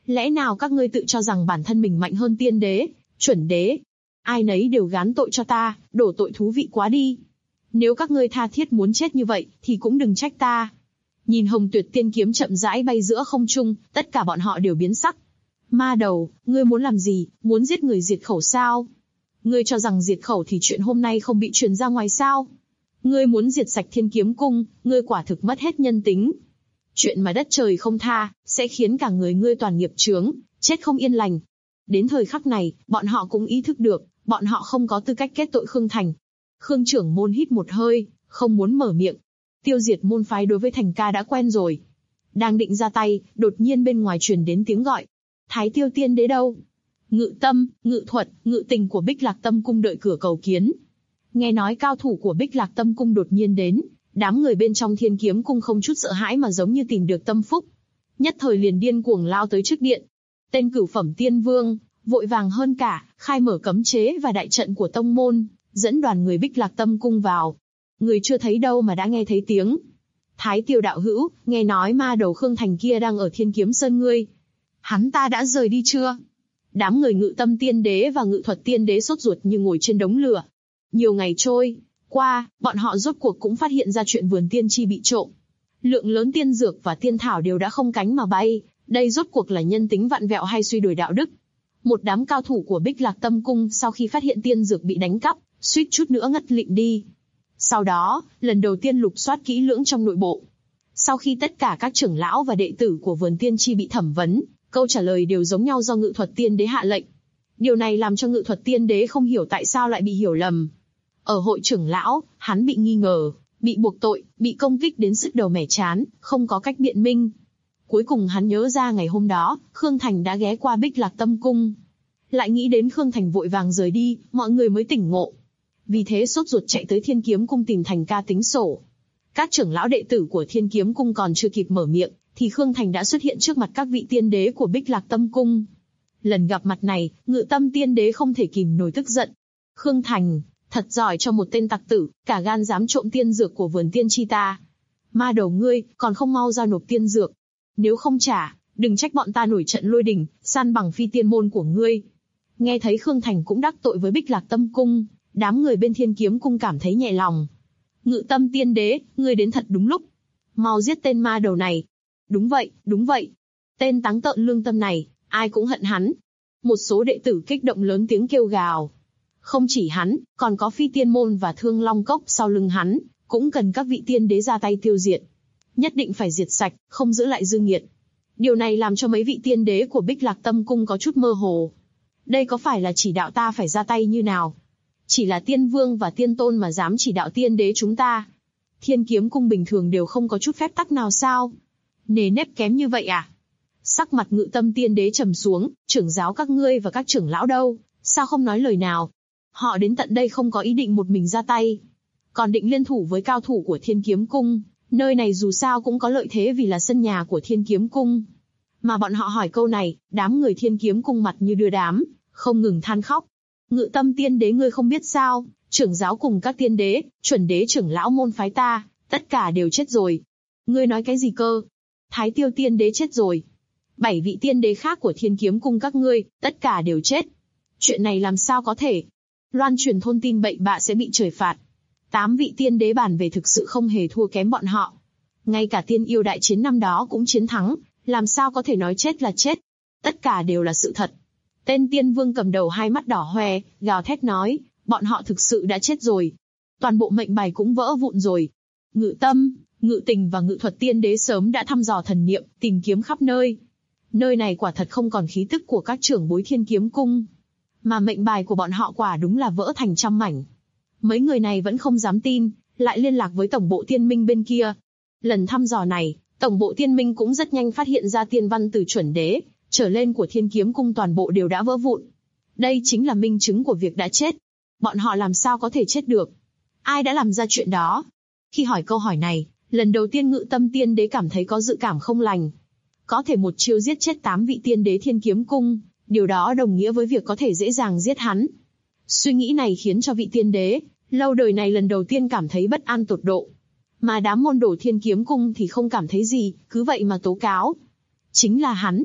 Lẽ nào các ngươi tự cho rằng bản thân mình mạnh hơn tiên đế, chuẩn đế? Ai nấy đều gán tội cho ta, đổ tội thú vị quá đi. Nếu các ngươi tha thiết muốn chết như vậy, thì cũng đừng trách ta. Nhìn Hồng Tuyệt Tiên kiếm chậm rãi bay giữa không trung, tất cả bọn họ đều biến sắc. Ma đầu, ngươi muốn làm gì, muốn giết người diệt khẩu sao? Ngươi cho rằng diệt khẩu thì chuyện hôm nay không bị truyền ra ngoài sao? Ngươi muốn diệt sạch Thiên Kiếm Cung, ngươi quả thực mất hết nhân tính. Chuyện mà đất trời không tha, sẽ khiến cả người ngươi toàn nghiệp chướng, chết không yên lành. Đến thời khắc này, bọn họ cũng ý thức được, bọn họ không có tư cách kết tội Khương Thành. Khương trưởng môn hít một hơi, không muốn mở miệng. Tiêu diệt môn phái đối với Thành ca đã quen rồi. Đang định ra tay, đột nhiên bên ngoài truyền đến tiếng gọi. Thái Tiêu Tiên Đế đâu? Ngự Tâm, Ngự Thuật, Ngự Tình của Bích Lạc Tâm Cung đợi cửa cầu kiến. Nghe nói cao thủ của Bích Lạc Tâm Cung đột nhiên đến, đám người bên trong Thiên Kiếm Cung không chút sợ hãi mà giống như tìm được tâm phúc. Nhất thời liền điên cuồng lao tới trước điện. Tên Cửu Phẩm Tiên Vương, vội vàng hơn cả, khai mở cấm chế và đại trận của tông môn, dẫn đoàn người Bích Lạc Tâm Cung vào. Người chưa thấy đâu mà đã nghe thấy tiếng. Thái Tiêu đạo hữu, nghe nói ma đầu Khương Thành kia đang ở Thiên Kiếm Sơn ngươi. Hắn ta đã rời đi chưa? Đám người Ngự Tâm Tiên Đế và Ngự Thuật Tiên Đế sốt ruột như ngồi trên đống lửa. Nhiều ngày trôi qua, bọn họ rốt cuộc cũng phát hiện ra chuyện vườn tiên tri bị trộm. Lượng lớn tiên dược và tiên thảo đều đã không cánh mà bay, đây rốt cuộc là nhân tính vặn vẹo hay suy đồi đạo đức. Một đám cao thủ của Bích Lạc Tâm Cung sau khi phát hiện tiên dược bị đánh cắp, suýt chút nữa ngất lịm đi. Sau đó, lần đầu tiên lục soát kỹ lưỡng trong nội bộ. Sau khi tất cả các trưởng lão và đệ tử của vườn tiên tri bị thẩm vấn, câu trả lời đều giống nhau do Ngự Thuật Tiên Đế hạ lệnh. Điều này làm cho Ngự Thuật Tiên Đế không hiểu tại sao lại bị hiểu lầm. Ở hội trưởng lão, hắn bị nghi ngờ, bị buộc tội, bị công kích đến sứt đầu mẻ trán, không có cách biện minh. Cuối cùng hắn nhớ ra ngày hôm đó, Khương Thành đã ghé qua Bích Lạc Tâm Cung. Lại nghĩ đến Khương Thành vội vàng rời đi, mọi người mới tỉnh ngộ. Vì thế sốt ruột chạy tới Thiên Kiếm Cung tìm Thành ca tính sổ. Các trưởng lão đệ tử của Thiên Kiếm Cung còn chưa kịp mở miệng, thì Khương Thành đã xuất hiện trước mặt các vị tiên đế của Bích Lạc Tâm Cung. Lần gặp mặt này, Ngự Tâm Tiên Đế không thể kìm nổi tức giận. Khương Thành, thật giỏi cho một tên tặc tử, cả gan dám trộm tiên dược của vườn tiên tri ta. Ma đầu ngươi, còn không mau giao nộp tiên dược. Nếu không trả, đừng trách bọn ta nổi trận lôi đình, san bằng phi tiên môn của ngươi. Nghe thấy Khương Thành cũng đắc tội với Bích Lạc Tâm Cung, đám người bên Thiên Kiếm Cung cảm thấy nhẹ lòng. Ngự Tâm Tiên Đế, ngươi đến thật đúng lúc. Mau giết tên ma đầu này. Đúng vậy, đúng vậy. Tên táng tợn lương tâm này, ai cũng hận hắn. Một số đệ tử kích động lớn tiếng kêu gào. Không chỉ hắn, còn có phi tiên môn và Thương Long Cốc sau lưng hắn, cũng cần các vị tiên đế ra tay tiêu diệt. Nhất định phải diệt sạch, không giữ lại dư nghiệt. Điều này làm cho mấy vị tiên đế của Bích Lạc Tâm Cung có chút mơ hồ. Đây có phải là chỉ đạo ta phải ra tay như nào? Chỉ là tiên vương và tiên tôn mà dám chỉ đạo tiên đế chúng ta. Thiên Kiếm Cung bình thường đều không có chút phép tắc nào sao? Nề nếp kém như vậy à? Sắc mặt Ngự Tâm Tiên Đế trầm xuống, trưởng giáo các ngươi và các trưởng lão đâu, sao không nói lời nào? Họ đến tận đây không có ý định một mình ra tay, còn định liên thủ với cao thủ của Thiên Kiếm Cung. Nơi này dù sao cũng có lợi thế vì là sân nhà của Thiên Kiếm Cung. Mà bọn họ hỏi câu này, đám người Thiên Kiếm Cung mặt như đưa đám, không ngừng than khóc. Ngự Tâm Tiên Đế ngươi không biết sao, trưởng giáo cùng các tiên đế, chuẩn đế trưởng lão môn phái ta, tất cả đều chết rồi. Ngươi nói cái gì cơ? Thái Tiêu Tiên Đế chết rồi. 7 vị tiên đế khác của Thiên Kiếm Cung các ngươi, tất cả đều chết. Chuyện này làm sao có thể? Loan truyền thông tin bậy bạ sẽ bị trời phạt. 8 vị tiên đế bản về thực sự không hề thua kém bọn họ. Ngay cả tiên yêu đại chiến năm đó cũng chiến thắng, làm sao có thể nói chết là chết? Tất cả đều là sự thật. Tên tiên vương cầm đầu hai mắt đỏ hoe, gào thét nói, bọn họ thực sự đã chết rồi. Toàn bộ mệnh bài cũng vỡ vụn rồi. Ngự Tâm, Ngự Tình và Ngự Thuật Tiên Đế sớm đã thăm dò thần niệm, tìm kiếm khắp nơi. Nơi này quả thật không còn khí tức của các trưởng bối Thiên Kiếm Cung. Mà mệnh bài của bọn họ quả đúng là vỡ thành trăm mảnh. Mấy người này vẫn không dám tin, lại liên lạc với tổng bộ tiên minh bên kia. Lần thăm dò này, tổng bộ tiên minh cũng rất nhanh phát hiện ra tiên văn từ chuẩn đế trở lên của Thiên Kiếm Cung toàn bộ đều đã vỡ vụn. Đây chính là minh chứng của việc đã chết. Bọn họ làm sao có thể chết được? Ai đã làm ra chuyện đó? Khi hỏi câu hỏi này, lần đầu tiên Ngự Tâm Tiên Đế cảm thấy có dự cảm không lành. Có thể một chiêu giết chết 8 vị tiên đế Thiên Kiếm Cung, điều đó đồng nghĩa với việc có thể dễ dàng giết hắn. Suy nghĩ này khiến cho vị tiên đế, lâu đời này lần đầu tiên cảm thấy bất an tột độ. Mà đám môn đồ Thiên Kiếm Cung thì không cảm thấy gì, cứ vậy mà tố cáo. Chính là hắn.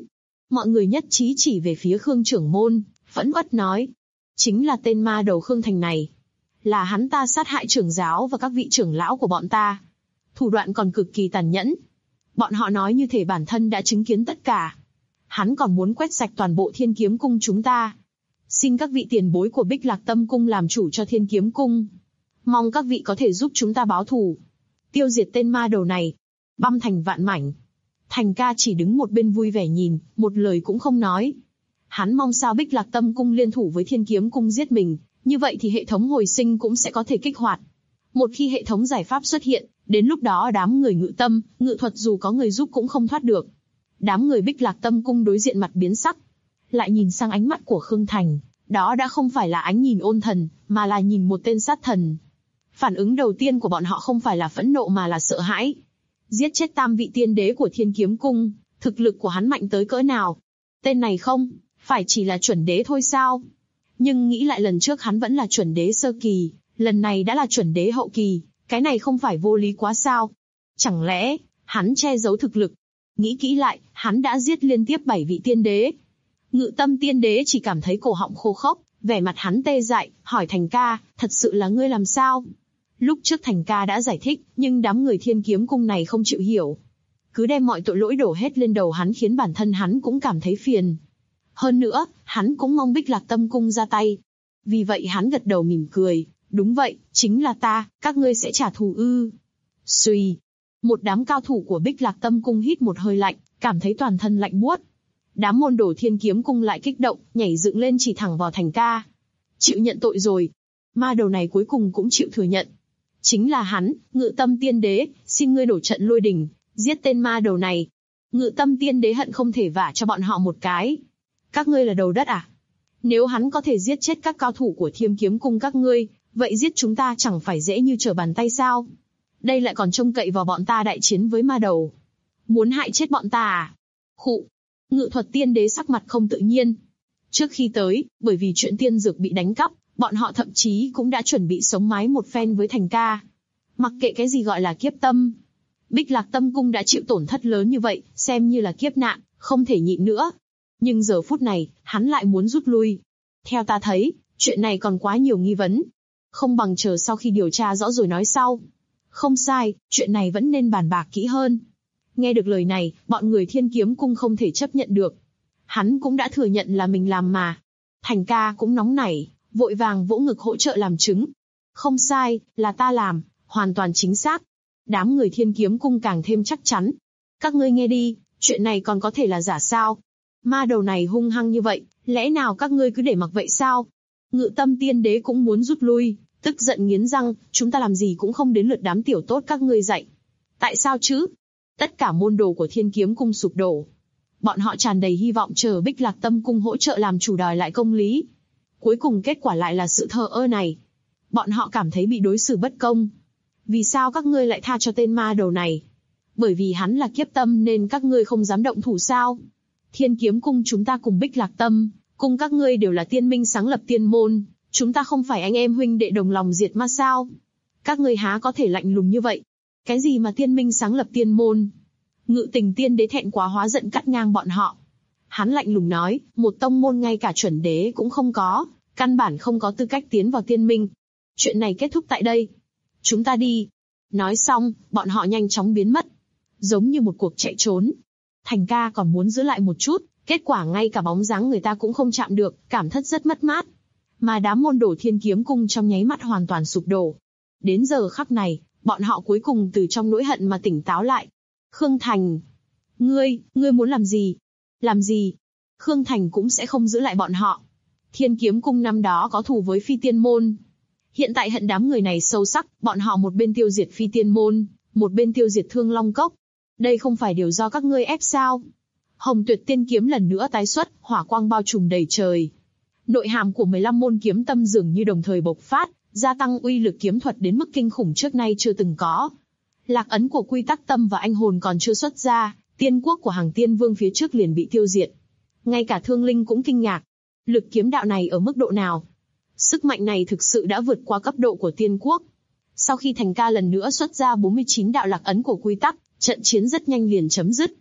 Mọi người nhất trí chỉ về phía Khương trưởng môn, phẫn uất nói. Chính là tên ma đầu Khương Thành này. Là hắn ta sát hại trưởng giáo và các vị trưởng lão của bọn ta. Thủ đoạn còn cực kỳ tàn nhẫn. Bọn họ nói như thể bản thân đã chứng kiến tất cả. Hắn còn muốn quét sạch toàn bộ Thiên Kiếm Cung chúng ta. Xin các vị tiền bối của Bích Lạc Tâm Cung làm chủ cho Thiên Kiếm Cung. Mong các vị có thể giúp chúng ta báo thù. Tiêu diệt tên ma đầu này. Băm thành vạn mảnh. Thành ca chỉ đứng một bên vui vẻ nhìn, một lời cũng không nói. Hắn mong sao Bích Lạc Tâm Cung liên thủ với Thiên Kiếm Cung giết mình, như vậy thì hệ thống hồi sinh cũng sẽ có thể kích hoạt. Một khi hệ thống giải pháp xuất hiện, đến lúc đó đám người ngự tâm, ngự thuật dù có người giúp cũng không thoát được. Đám người Bích Lạc Tâm Cung đối diện mặt biến sắc. Lại nhìn sang ánh mắt của Khương Thành, đó đã không phải là ánh nhìn ôn thần, mà là nhìn một tên sát thần. Phản ứng đầu tiên của bọn họ không phải là phẫn nộ mà là sợ hãi. Giết chết tam vị tiên đế của Thiên Kiếm Cung, thực lực của hắn mạnh tới cỡ nào? Tên này không, phải chỉ là chuẩn đế thôi sao? Nhưng nghĩ lại lần trước hắn vẫn là chuẩn đế sơ kỳ, lần này đã là chuẩn đế hậu kỳ, cái này không phải vô lý quá sao? Chẳng lẽ, hắn che giấu thực lực? Nghĩ kỹ lại, hắn đã giết liên tiếp 7 vị tiên đế. Ngự tâm tiên đế chỉ cảm thấy cổ họng khô khốc, vẻ mặt hắn tê dại, hỏi Thành ca, thật sự là ngươi làm sao? Lúc trước Thành ca đã giải thích, nhưng đám người Thiên Kiếm Cung này không chịu hiểu. Cứ đem mọi tội lỗi đổ hết lên đầu hắn khiến bản thân hắn cũng cảm thấy phiền. Hơn nữa, hắn cũng mong Bích Lạc Tâm Cung ra tay. Vì vậy hắn gật đầu mỉm cười, đúng vậy, chính là ta, các ngươi sẽ trả thù ư. Xuy. Một đám cao thủ của Bích Lạc Tâm Cung hít một hơi lạnh, cảm thấy toàn thân lạnh buốt. Đám môn đồ Thiên Kiếm Cung lại kích động, nhảy dựng lên chỉ thẳng vào Thành ca. Chịu nhận tội rồi. Ma đầu này cuối cùng cũng chịu thừa nhận. Chính là hắn, Ngự Tâm Tiên Đế, xin ngươi đổ trận lôi đình, giết tên ma đầu này. Ngự Tâm Tiên Đế hận không thể vả cho bọn họ một cái. Các ngươi là đầu đất à? Nếu hắn có thể giết chết các cao thủ của Thiên Kiếm Cung các ngươi, vậy giết chúng ta chẳng phải dễ như trở bàn tay sao? Đây lại còn trông cậy vào bọn ta đại chiến với ma đầu. Muốn hại chết bọn ta à? Khụ. Ngự Thuật Tiên Đế sắc mặt không tự nhiên. Trước khi tới, bởi vì chuyện tiên dược bị đánh cắp, bọn họ thậm chí cũng đã chuẩn bị sống mái một phen với Thành ca. Mặc kệ cái gì gọi là kiếp tâm. Bích Lạc Tâm Cung đã chịu tổn thất lớn như vậy, xem như là kiếp nạn, không thể nhịn nữa. Nhưng giờ phút này, hắn lại muốn rút lui. Theo ta thấy, chuyện này còn quá nhiều nghi vấn. Không bằng chờ sau khi điều tra rõ rồi nói sau. Không sai, chuyện này vẫn nên bàn bạc kỹ hơn. Nghe được lời này, bọn người Thiên Kiếm Cung không thể chấp nhận được. Hắn cũng đã thừa nhận là mình làm mà. Thành ca cũng nóng nảy, vội vàng vỗ ngực hỗ trợ làm chứng. Không sai, là ta làm, hoàn toàn chính xác. Đám người Thiên Kiếm Cung càng thêm chắc chắn. Các ngươi nghe đi, chuyện này còn có thể là giả sao? Ma đầu này hung hăng như vậy, lẽ nào các ngươi cứ để mặc vậy sao? Ngự Tâm Tiên Đế cũng muốn rút lui, tức giận nghiến răng, chúng ta làm gì cũng không đến lượt đám tiểu tốt các ngươi dạy. Tại sao chứ? Tất cả môn đồ của Thiên Kiếm Cung sụp đổ. Bọn họ tràn đầy hy vọng chờ Bích Lạc Tâm Cung hỗ trợ làm chủ đòi lại công lý. Cuối cùng kết quả lại là sự thờ ơ này. Bọn họ cảm thấy bị đối xử bất công. Vì sao các ngươi lại tha cho tên ma đầu này? Bởi vì hắn là kiếp tâm nên các ngươi không dám động thủ sao? Thiên Kiếm Cung chúng ta cùng Bích Lạc Tâm Cung các ngươi đều là tiên minh sáng lập tiên môn. Chúng ta không phải anh em huynh đệ đồng lòng diệt ma sao? Các ngươi há có thể lạnh lùng như vậy? Cái gì mà tiên minh sáng lập tiên môn? Ngự Tình Tiên Đế thẹn quá hóa giận cắt ngang bọn họ. Hắn lạnh lùng nói, một tông môn ngay cả chuẩn đế cũng không có, căn bản không có tư cách tiến vào tiên minh. Chuyện này kết thúc tại đây. Chúng ta đi. Nói xong, bọn họ nhanh chóng biến mất. Giống như một cuộc chạy trốn. Thành ca còn muốn giữ lại một chút, kết quả ngay cả bóng dáng người ta cũng không chạm được, cảm thất rất mất mát. Mà đám môn đồ Thiên Kiếm Cung trong nháy mắt hoàn toàn sụp đổ. Đến giờ khắc này, bọn họ cuối cùng từ trong nỗi hận mà tỉnh táo lại. Khương Thành. Ngươi muốn làm gì? Làm gì? Khương Thành cũng sẽ không giữ lại bọn họ. Thiên Kiếm Cung năm đó có thù với Phi Tiên Môn. Hiện tại hận đám người này sâu sắc, bọn họ một bên tiêu diệt Phi Tiên Môn, một bên tiêu diệt Thương Long Cốc. Đây không phải điều do các ngươi ép sao? Hồng Tuyệt Tiên Kiếm lần nữa tái xuất, hỏa quang bao trùm đầy trời. Nội hàm của 15 môn kiếm tâm dường như đồng thời bộc phát, gia tăng uy lực kiếm thuật đến mức kinh khủng trước nay chưa từng có. Lạc ấn của Quy Tắc Tâm và Anh Hồn còn chưa xuất ra, tiên quốc của Hàng Tiên Vương phía trước liền bị tiêu diệt. Ngay cả Thương Linh cũng kinh ngạc. Lực kiếm đạo này ở mức độ nào? Sức mạnh này thực sự đã vượt qua cấp độ của tiên quốc. Sau khi Thành ca lần nữa xuất ra 49 đạo lạc ấn của quy tắc, trận chiến rất nhanh liền chấm dứt.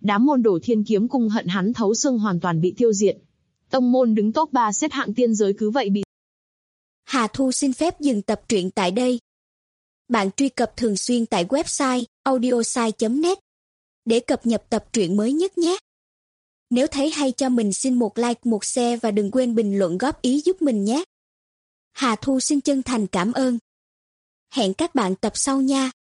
Đám môn đồ Thiên Kiếm Cung hận hắn thấu xương hoàn toàn bị tiêu diệt. Tông môn đứng top 3 xếp hạng tiên giới cứ vậy bị. Hà Thu xin phép dừng tập truyện tại đây. Bạn truy cập thường xuyên tại website audiosai.net để cập nhật tập truyện mới nhất nhé. Nếu thấy hay cho mình xin một like, một share và đừng quên bình luận góp ý giúp mình nhé. Hà Thu xin chân thành cảm ơn. Hẹn các bạn tập sau nha.